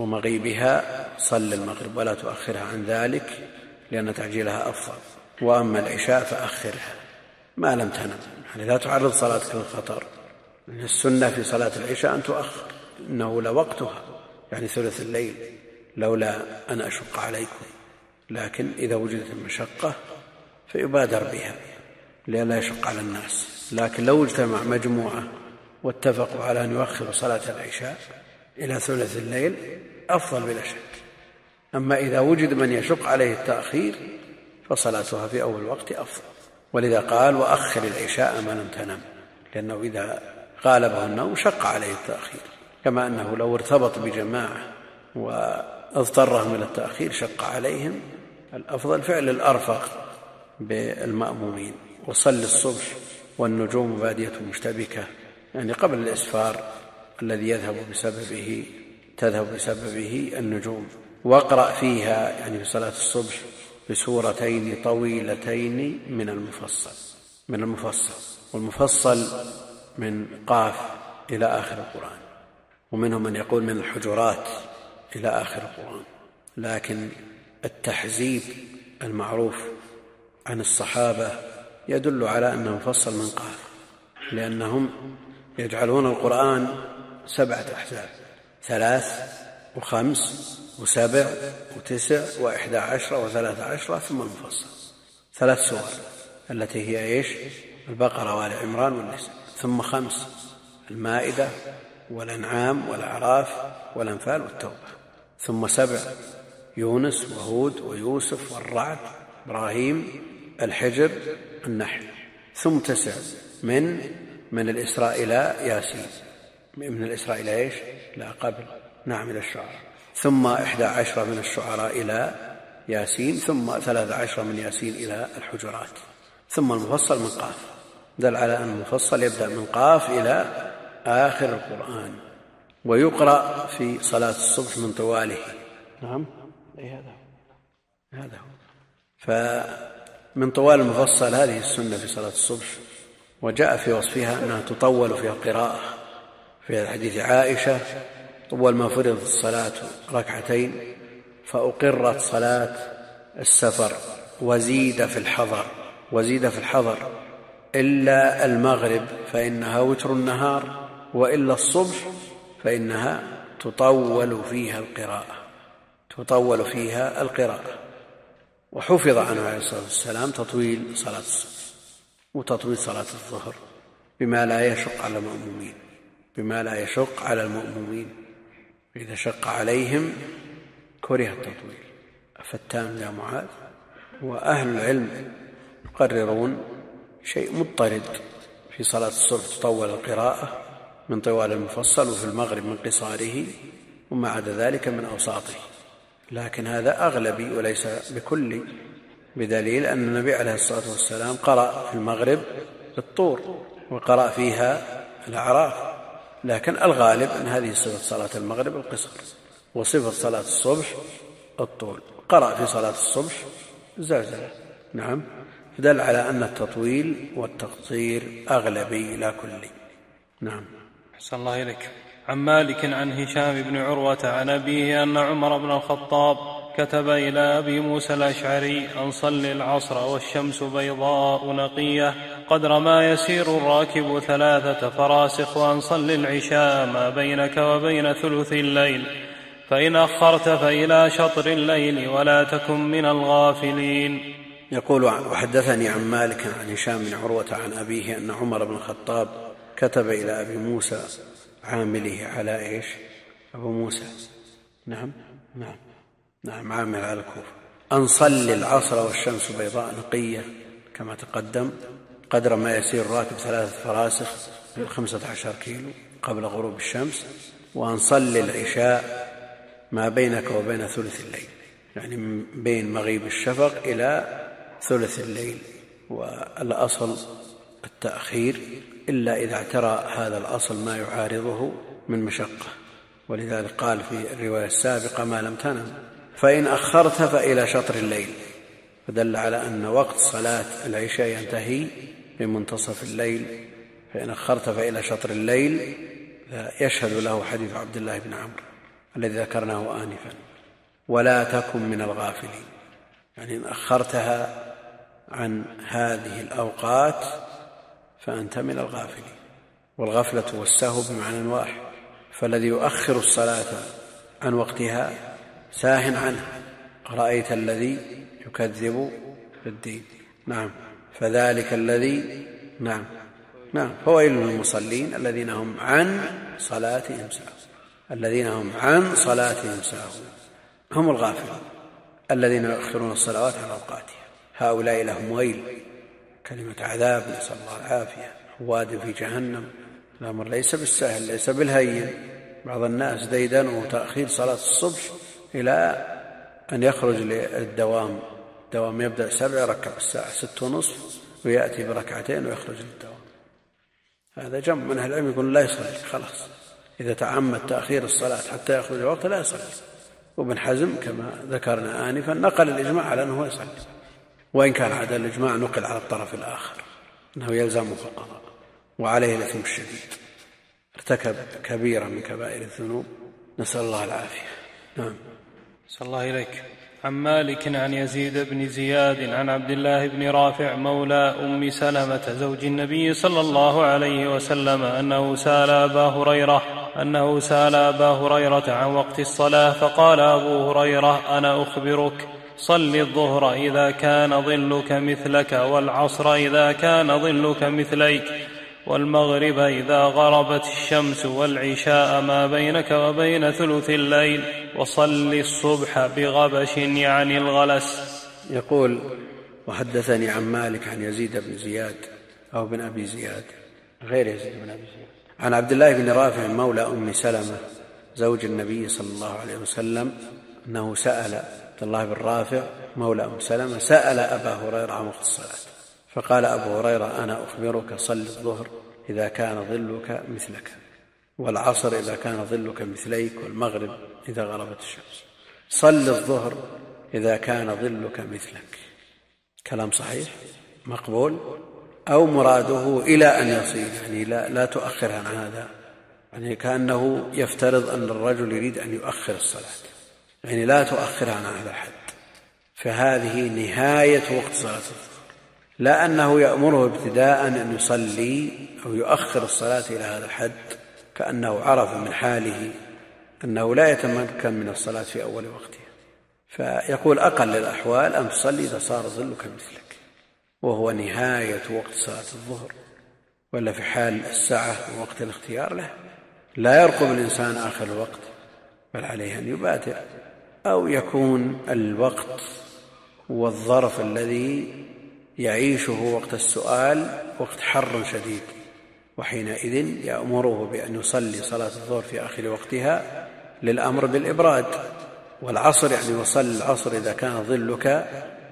B: ومغيبها صل المغرب ولا تؤخرها عن ذلك، لأن تعجيلها أفضل. وأما العشاء فأخرها ما لم تنم، يعني لا تعرض صلاتك للخطر. السنة في صلاة العشاء أن تؤخر، إنه لوقتها يعني ثلث الليل، لولا أن أشق عليكم. لكن إذا وجدت المشقة فيبادر بها لئلا يشق على الناس. لكن لو اجتمع مجموعة واتفقوا على أن يؤخروا صلاة العشاء إلى ثلث الليل أفضل بلا شك. أما إذا وجد من يشق عليه التأخير فصلاتها في أول وقت أفضل. ولذا قال وأخر العشاء ما لم تنم، لأنه إذا غالبه النوم شق عليه التأخير. كما أنه لو ارتبط بجماعة اضطرهم إلى التأخير شق عليهم، الأفضل فعل الأرفق بالمأمومين. وصل الصبح والنجوم بادية مشتبكة، يعني قبل الإسفار الذي تذهب بسببه النجوم. واقرأ فيها، يعني في صلاة الصبح، بسورتين طويلتين من المفصل. والمفصل من قاف إلى آخر القرآن، ومنهم من يقول من الحجرات إلى آخر القرآن، لكن التحزيب المعروف عن الصحابة يدل على أنه مفصل من قاف، لأنهم يجعلون القرآن 7 أحزاب: 3 و5 و7 و9 و11 و13، ثم المفصل 3 سور التي هي البقرة وآل عمران والنساء، ثم 5 المائدة والأنعام والأعراف والأنفال والتوبة، ثم 7 يونس وهود ويوسف والرعد إبراهيم الحجر النحل، ثم 9 من الإسراء إلى ياسين، من الإسراء إلى لا قبل إلى الشعراء، ثم 11 من الشعراء إلى ياسين، ثم 13 من ياسين إلى الحجرات، ثم المفصل من قاف. دل على أن المفصل يبدأ من قاف إلى آخر القرآن، ويقرأ في صلاة الصبح من طواله. هذا هو. فمن طوال المفصل هذه السنة في صلاة الصبح، وجاء في وصفها أنها تطول فيها القراءة. في حديث عائشة: طول ما فرضت الصلاة 2 فأقرت صلاة السفر وزيد في الحضر إلا المغرب فإنها وتر النهار، وإلا الصبح فإنها تطول فيها القراءة. وحفظ عنه عليه الصلاة والسلام تطويل صلاة الصبح وتطويل صلاة الظهر بما لا يشق على المؤمنين، إذا شق عليهم كره التطويل. أفتان يا معاذ. وأهل العلم يقررون شيء مضطرد: في صلاة الصبح تطول القراءة من طوال المفصل، وفي المغرب من قصاره، وما عدا ذلك من أوساطه. لكن هذا أغلبي وليس بكلي، بدليل أن النبي عليه الصلاة والسلام قرأ في المغرب الطور وقرأ فيها الأعراف، لكن الغالب أن هذه صفة صلاة المغرب القصر، وصفة صلاة الصبح الطول. قرأ في صلاة الصبح زلزلة. فدل على أن التطويل والتقصير أغلبي لا كلي.
C: أحسن الله إليك. عن مالك عن هشام بن عروة عن أبيه أن عمر بن الخطاب كتب إلى أبي موسى الأشعري أن صل العصر والشمس بيضاء نقية قدر ما يسير الراكب 3 فراسخ، وأن صل العشاء ما بينك وبين ثلث الليل، فإن أخرت فإلى شطر الليل ولا تكن من الغافلين.
B: يقول: وحدثني عن مالك عن هشام بن عروة عن أبيه أن عمر بن الخطاب كتب إلى أبي موسى عامله على أبو موسى عامل على الكوفة أن صل العصر والشمس بيضاء نقية كما تقدم قدر ما يسير الراكب 3 فراسخ 15 كيلو قبل غروب الشمس، وأن صل العشاء ما بينك وبين ثلث الليل، يعني بين مغيب الشفق إلى ثلث الليل. والأصل التأخير إلا إذا اعترى هذا الأصل ما يعارضه من مشقة، ولذلك قال في الرواية السابقة: ما لم تنم. فإن أخرت فإلى شطر الليل، فدل على أن وقت صلاة العشاء ينتهي بمنتصف الليل. فإن أخرت فإلى شطر الليل يشهد له حديث عبد الله بن عمرو الذي ذكرناه آنفا: ولا تكن من الغافلين، يعني إن أخرتها عن هذه الأوقات فأنت من الغافلين. والغفلة والسهو بمعنى واحد، فالذي يؤخر الصلاة عن وقتها ساه عنه. رأيت الذي يكذب بالدين، فذلك الذي فويل للمصلين الذين هم عن صلاتهم ساهون، هم الغافلون الذين يؤخرون الصلوات عن أوقاتها. هؤلاء لهم ويل، كلمة عذاب، نسأل الله العافية، واد في جهنم. الأمر ليس بالسهل، ليس بالهين. بعض الناس ديدنوا تأخير صلاة الصبح إلى أن يخرج للدوام. الدوام يبدأ 7 يركب الساعة 6:30 ويأتي بركعتين ويخرج للدوام. هذا جمع من أهل العلم يقول لا يصلي خلاص، إذا تعمد تأخير الصلاة حتى يخرج الوقت لا يصلي. وابن حزم كما ذكرنا آنفا نقل الإجماع على أنه يصلي، وإن كان هذا الإجماع نقل على الطرف الآخر أنه يلزمه القضاء وعليه الإثم الشديد، ارتكب كبيرة من كبائر الذنوب، نسأل الله العافية. نعم.
C: صلى الله إليك. عن مالك عن يزيد بن زياد عن عبد الله بن رافع مولى أم سلمة زوج النبي صلى الله عليه وسلم أنه سأل أبا هريرة عن وقت الصلاة، فقال أبو هريرة: أنا أخبرك، صل الظهر إذا كان ظلك مثلك، والعصر إذا كان ظلك مثليك، والمغرب إذا غربت الشمس، والعشاء ما بينك وبين ثلث الليل، وصل الصبح بغبش يعني الغلس.
B: يقول: وحدثني عن مالك عن يزيد بن زياد أو بن أبي زياد غير يزيد بن أبي زياد عن عبد الله بن رافع مولى أم سلمة زوج النبي صلى الله عليه وسلم أنه سأل عبد الله بن رافع مولى أم سلمة سأل أبا هريرة عن وقت الصلاة، فقال أبو هريرة: أنا أخبرك، صل الظهر إذا كان ظلك مثلك، والعصر إذا كان ظلك مثليك، والمغرب إذا غربت الشمس. صل الظهر إذا كان ظلك مثلك، كلام صحيح مقبول، أو مراده إلى أن يصير، يعني لا تؤخر عن هذا، يعني كأنه يفترض أن الرجل يريد أن يؤخر الصلاة، يعني لا تؤخر عن هذا الحد، فهذه نهاية وقت صلاة الظهر، لا أنه يأمره ابتداء أن يصلي أو يؤخر الصلاة إلى هذا الحد، كأنه عرف من حاله أنه لا يتمكن من الصلاة في أول وقتها، فيقول: أقل الأحوال أن تصلي إذا صار ظلك مثلك، وهو نهاية وقت صلاة الظهر، ولا في حال الساعة ووقت الاختيار له لا يرقب الإنسان آخر الوقت، بل عليه أن يبادر، أو يكون الوقت والظرف الذي يعيشه وقت السؤال وقت حر شديد، وحينئذ يأمره بأن يصلي صلاة الظهر في آخر وقتها للأمر بالإبراد. والعصر يعني وصل العصر إذا كان ظلك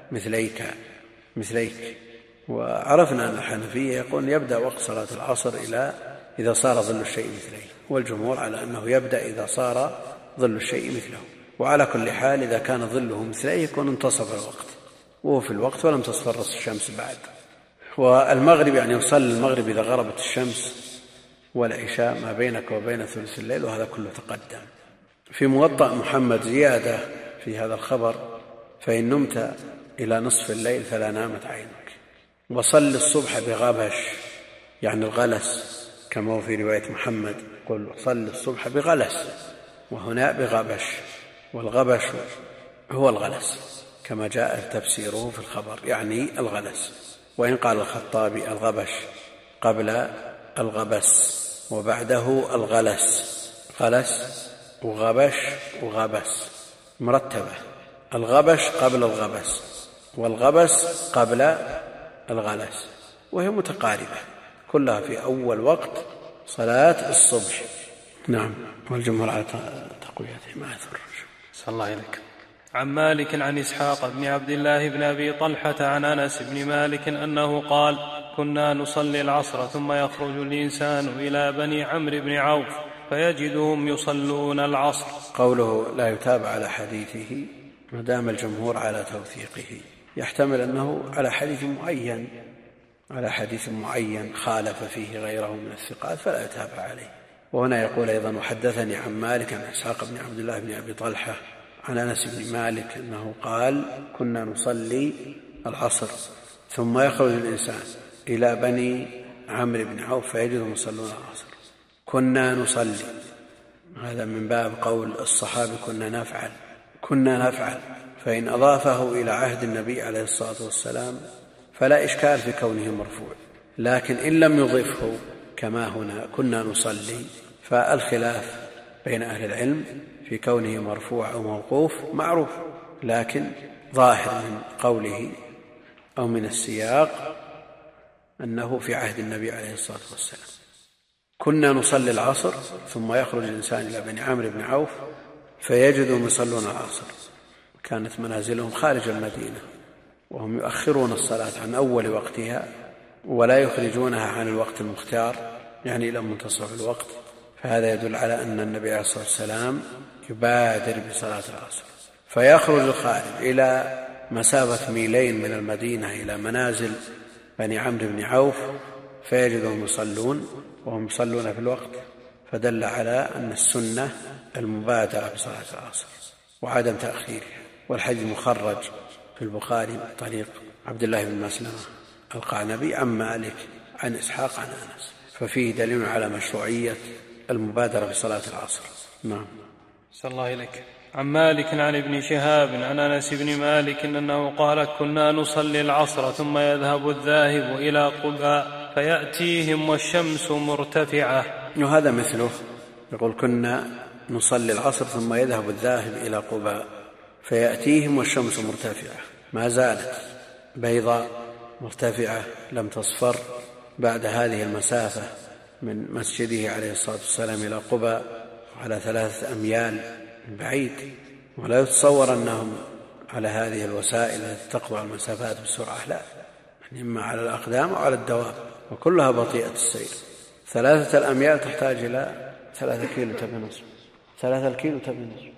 B: مثليك. وعرفنا أن الحنفية يقول يبدأ وقت صلاة العصر إذا صار ظل الشيء مثليه، والجمهور على أنه يبدأ إذا صار ظل الشيء مثله. وعلى كل حال إذا كان ظله مثليه يكون انتصف الوقت، وهو في الوقت ولم تصفر الشمس بعد. والمغرب يعني يصلي المغرب إذا غربت الشمس، والعشاء ما بينك وبين ثلث الليل، وهذا كله تقدم. في موطأ محمد زيادة في هذا الخبر: فإن نمت إلى نصف الليل فلا نامت عينك. وصل الصبح بغبش يعني الغلس، كما هو في رواية محمد قل صل الصبح بغلس، وهنا بغبش، والغبش هو الغلس كما جاء تفسيره في الخبر، يعني الغلس. وإن قال الخطابي الغبش قبل الغبس وبعده الغلس، غلس وغبش وغبس مرتبة، الغبش قبل الغبس والغبس قبل الغلس، وهي متقاربة كلها في أول وقت صلاة الصبح. نعم. والجمهور على تقويته ما يضر.
C: صلى الله عليك. عن مالك عن إسحاق بن عبد الله بن أبي طلحة عن أنس بن مالك أنه قال: كنا نصلي العصر ثم يخرج الإنسان إلى بني عمرو بن عوف فيجدهم يصلون العصر.
B: قوله لا يتابع على حديثه ما دام الجمهور على توثيقه، يحتمل أنه على حديث معين خالف فيه غيره من الثقات فلا يتابع عليه. وهنا يقول أيضا: وحدثني عن مالك عن إسحاق بن عبد الله بن أبي طلحة عن أنس بن مالك أنه قال: كنا نصلي العصر ثم يخرج الإنسان إلى بني عمرو بن عوف فيجدهم يصلون العصر. كنا نصلي، هذا من باب قول الصحابة كنا نفعل، فإن أضافه إلى عهد النبي عليه الصلاة والسلام فلا إشكال في كونه مرفوع، لكن إن لم يضفه كما هنا كنا نصلي فالخلاف بين أهل العلم في كونه مرفوع أو موقوف معروف، لكن ظاهر من قوله أو من السياق أنه في عهد النبي عليه الصلاة والسلام. كنا نصلي العصر ثم يخرج الإنسان إلى بني عمرو بن عوف فيجدهم يصلون العصر. كانت منازلهم خارج المدينة وهم يؤخرون الصلاة عن أول وقتها ولا يخرجونها عن الوقت المختار، يعني إلى منتصف الوقت. فهذا يدل على أن النبي عليه الصلاة والسلام يبادر بصلاة العصر. فيخرج الخارج إلى مسافة 2 ميل من المدينة إلى منازل بني عمرو بن عوف فيجدهم يصلون وهم يصلون في الوقت، فدل على أن السنة المبادرة بصلاة العصر وعدم تأخيرها. والحديث مخرج في البخاري من طريق عبد الله بن مسلمة القعنبي عن مالك عن إسحاق عن أنس، ففيه دليل على مشروعية المبادرة بصلاة العصر. نعم.
C: صلى الله إليك. عن مالك عن ابن شهاب عن أنس بن مالك أنه قال: كنا نصلي العصر ثم يذهب الذاهب إلى قباء فيأتيهم والشمس مرتفعة.
B: وهذا مثله، يقول: كنا نصلي العصر ثم يذهب الذاهب إلى قباء فيأتيهم والشمس مرتفعة، ما زالت بيضاء مرتفعة لم تصفر بعد هذه المسافة من مسجده عليه الصلاة والسلام إلى قباء على 3 أميال بعيد، ولا يتصور أنهم على هذه الوسائل التي تقطع المسافات بسرعة، لا، يعني إما على الأقدام أو على الدواب، وكلها بطيئة السير. 3 الأميال تحتاج إلى 3 كيلو تبي نصف، 3 الكيلو تبي نصف،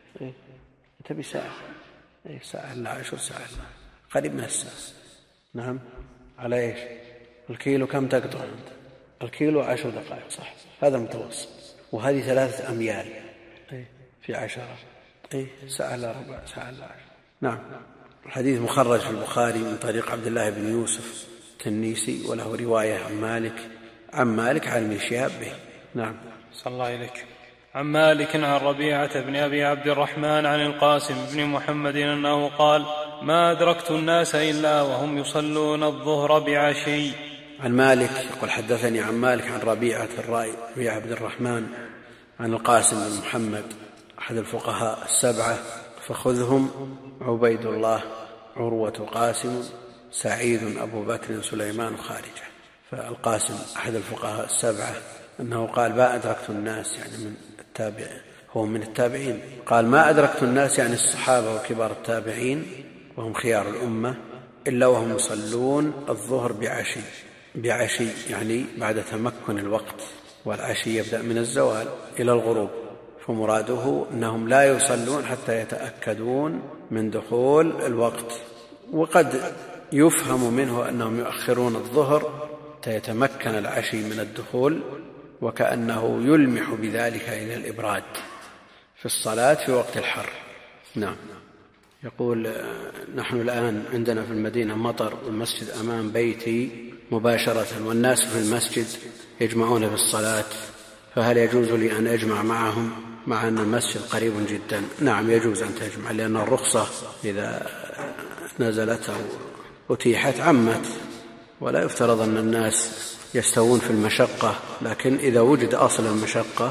B: تبي ساعة، ساعة إلا 10 ساعة قريب من الساعة. نعم. على إيش؟ الكيلو كم تقطع أنت؟ الكيلو 10 دقائق، صح، هذا متوسط. وهذه 3 أميال في 10 ساعة إلا ربع، ساعة إلا 10. نعم. الحديث مخرج في البخاري من طريق عبد الله بن يوسف التنيسي، وله رواية عن مالك عن ابن شهاب به. نعم.
C: صلى الله إليك. عن مالك عن ربيعة بن أبي عبد الرحمن عن القاسم بن محمد أنه قال: ما أدركت الناس إلا وهم يصلون الظهر بعشي.
B: عن مالك يقول: حدثني عن مالك عن ربيعة الرأي بن عبد الرحمن عن القاسم بن محمد أحد الفقهاء 7، فخذهم: عبيد الله، عروة، قاسم، سعيد، أبو بكر، سليمان، خارجة. فالقاسم أحد الفقهاء 7 أنه قال: ما أدركت الناس، يعني من التابعين، هو من التابعين، قال: ما أدركت الناس، يعني الصحابة وكبار التابعين وهم خيار الأمة، إلا وهم يصلون الظهر بعشي، يعني بعد تمكن الوقت، والعشي يبدأ من الزوال إلى الغروب، فمراده أنهم لا يصلون حتى يتأكدون من دخول الوقت. وقد يفهم منه أنهم يؤخرون الظهر حتى يتمكن العشي من الدخول، وكأنه يلمح بذلك إلى الإبراد في الصلاة في وقت الحر. نعم. يقول: نحن الآن عندنا في المدينة مطر، والمسجد أمام بيتي مباشرة، والناس في المسجد يجمعون في الصلاة، فهل يجوز لي أن أجمع معهم مع أن المسجد قريب جدا؟ نعم، يجوز أن تجمع، لأن الرخصة إذا نزلت أو أتيحت عمت، ولا يفترض أن الناس يستوون في المشقة، لكن إذا وجد أصل المشقة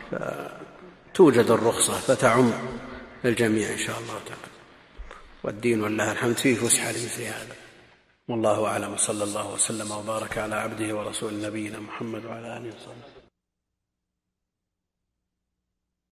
B: فتوجد الرخصة فتعم الجميع إن شاء الله تعالى. والدين والله الحمد فيه فسحة لمثل هذا. والله أعلم، صلى الله وسلم وبارك على عبده ورسول نبينا محمد وعلى آله وصحبه.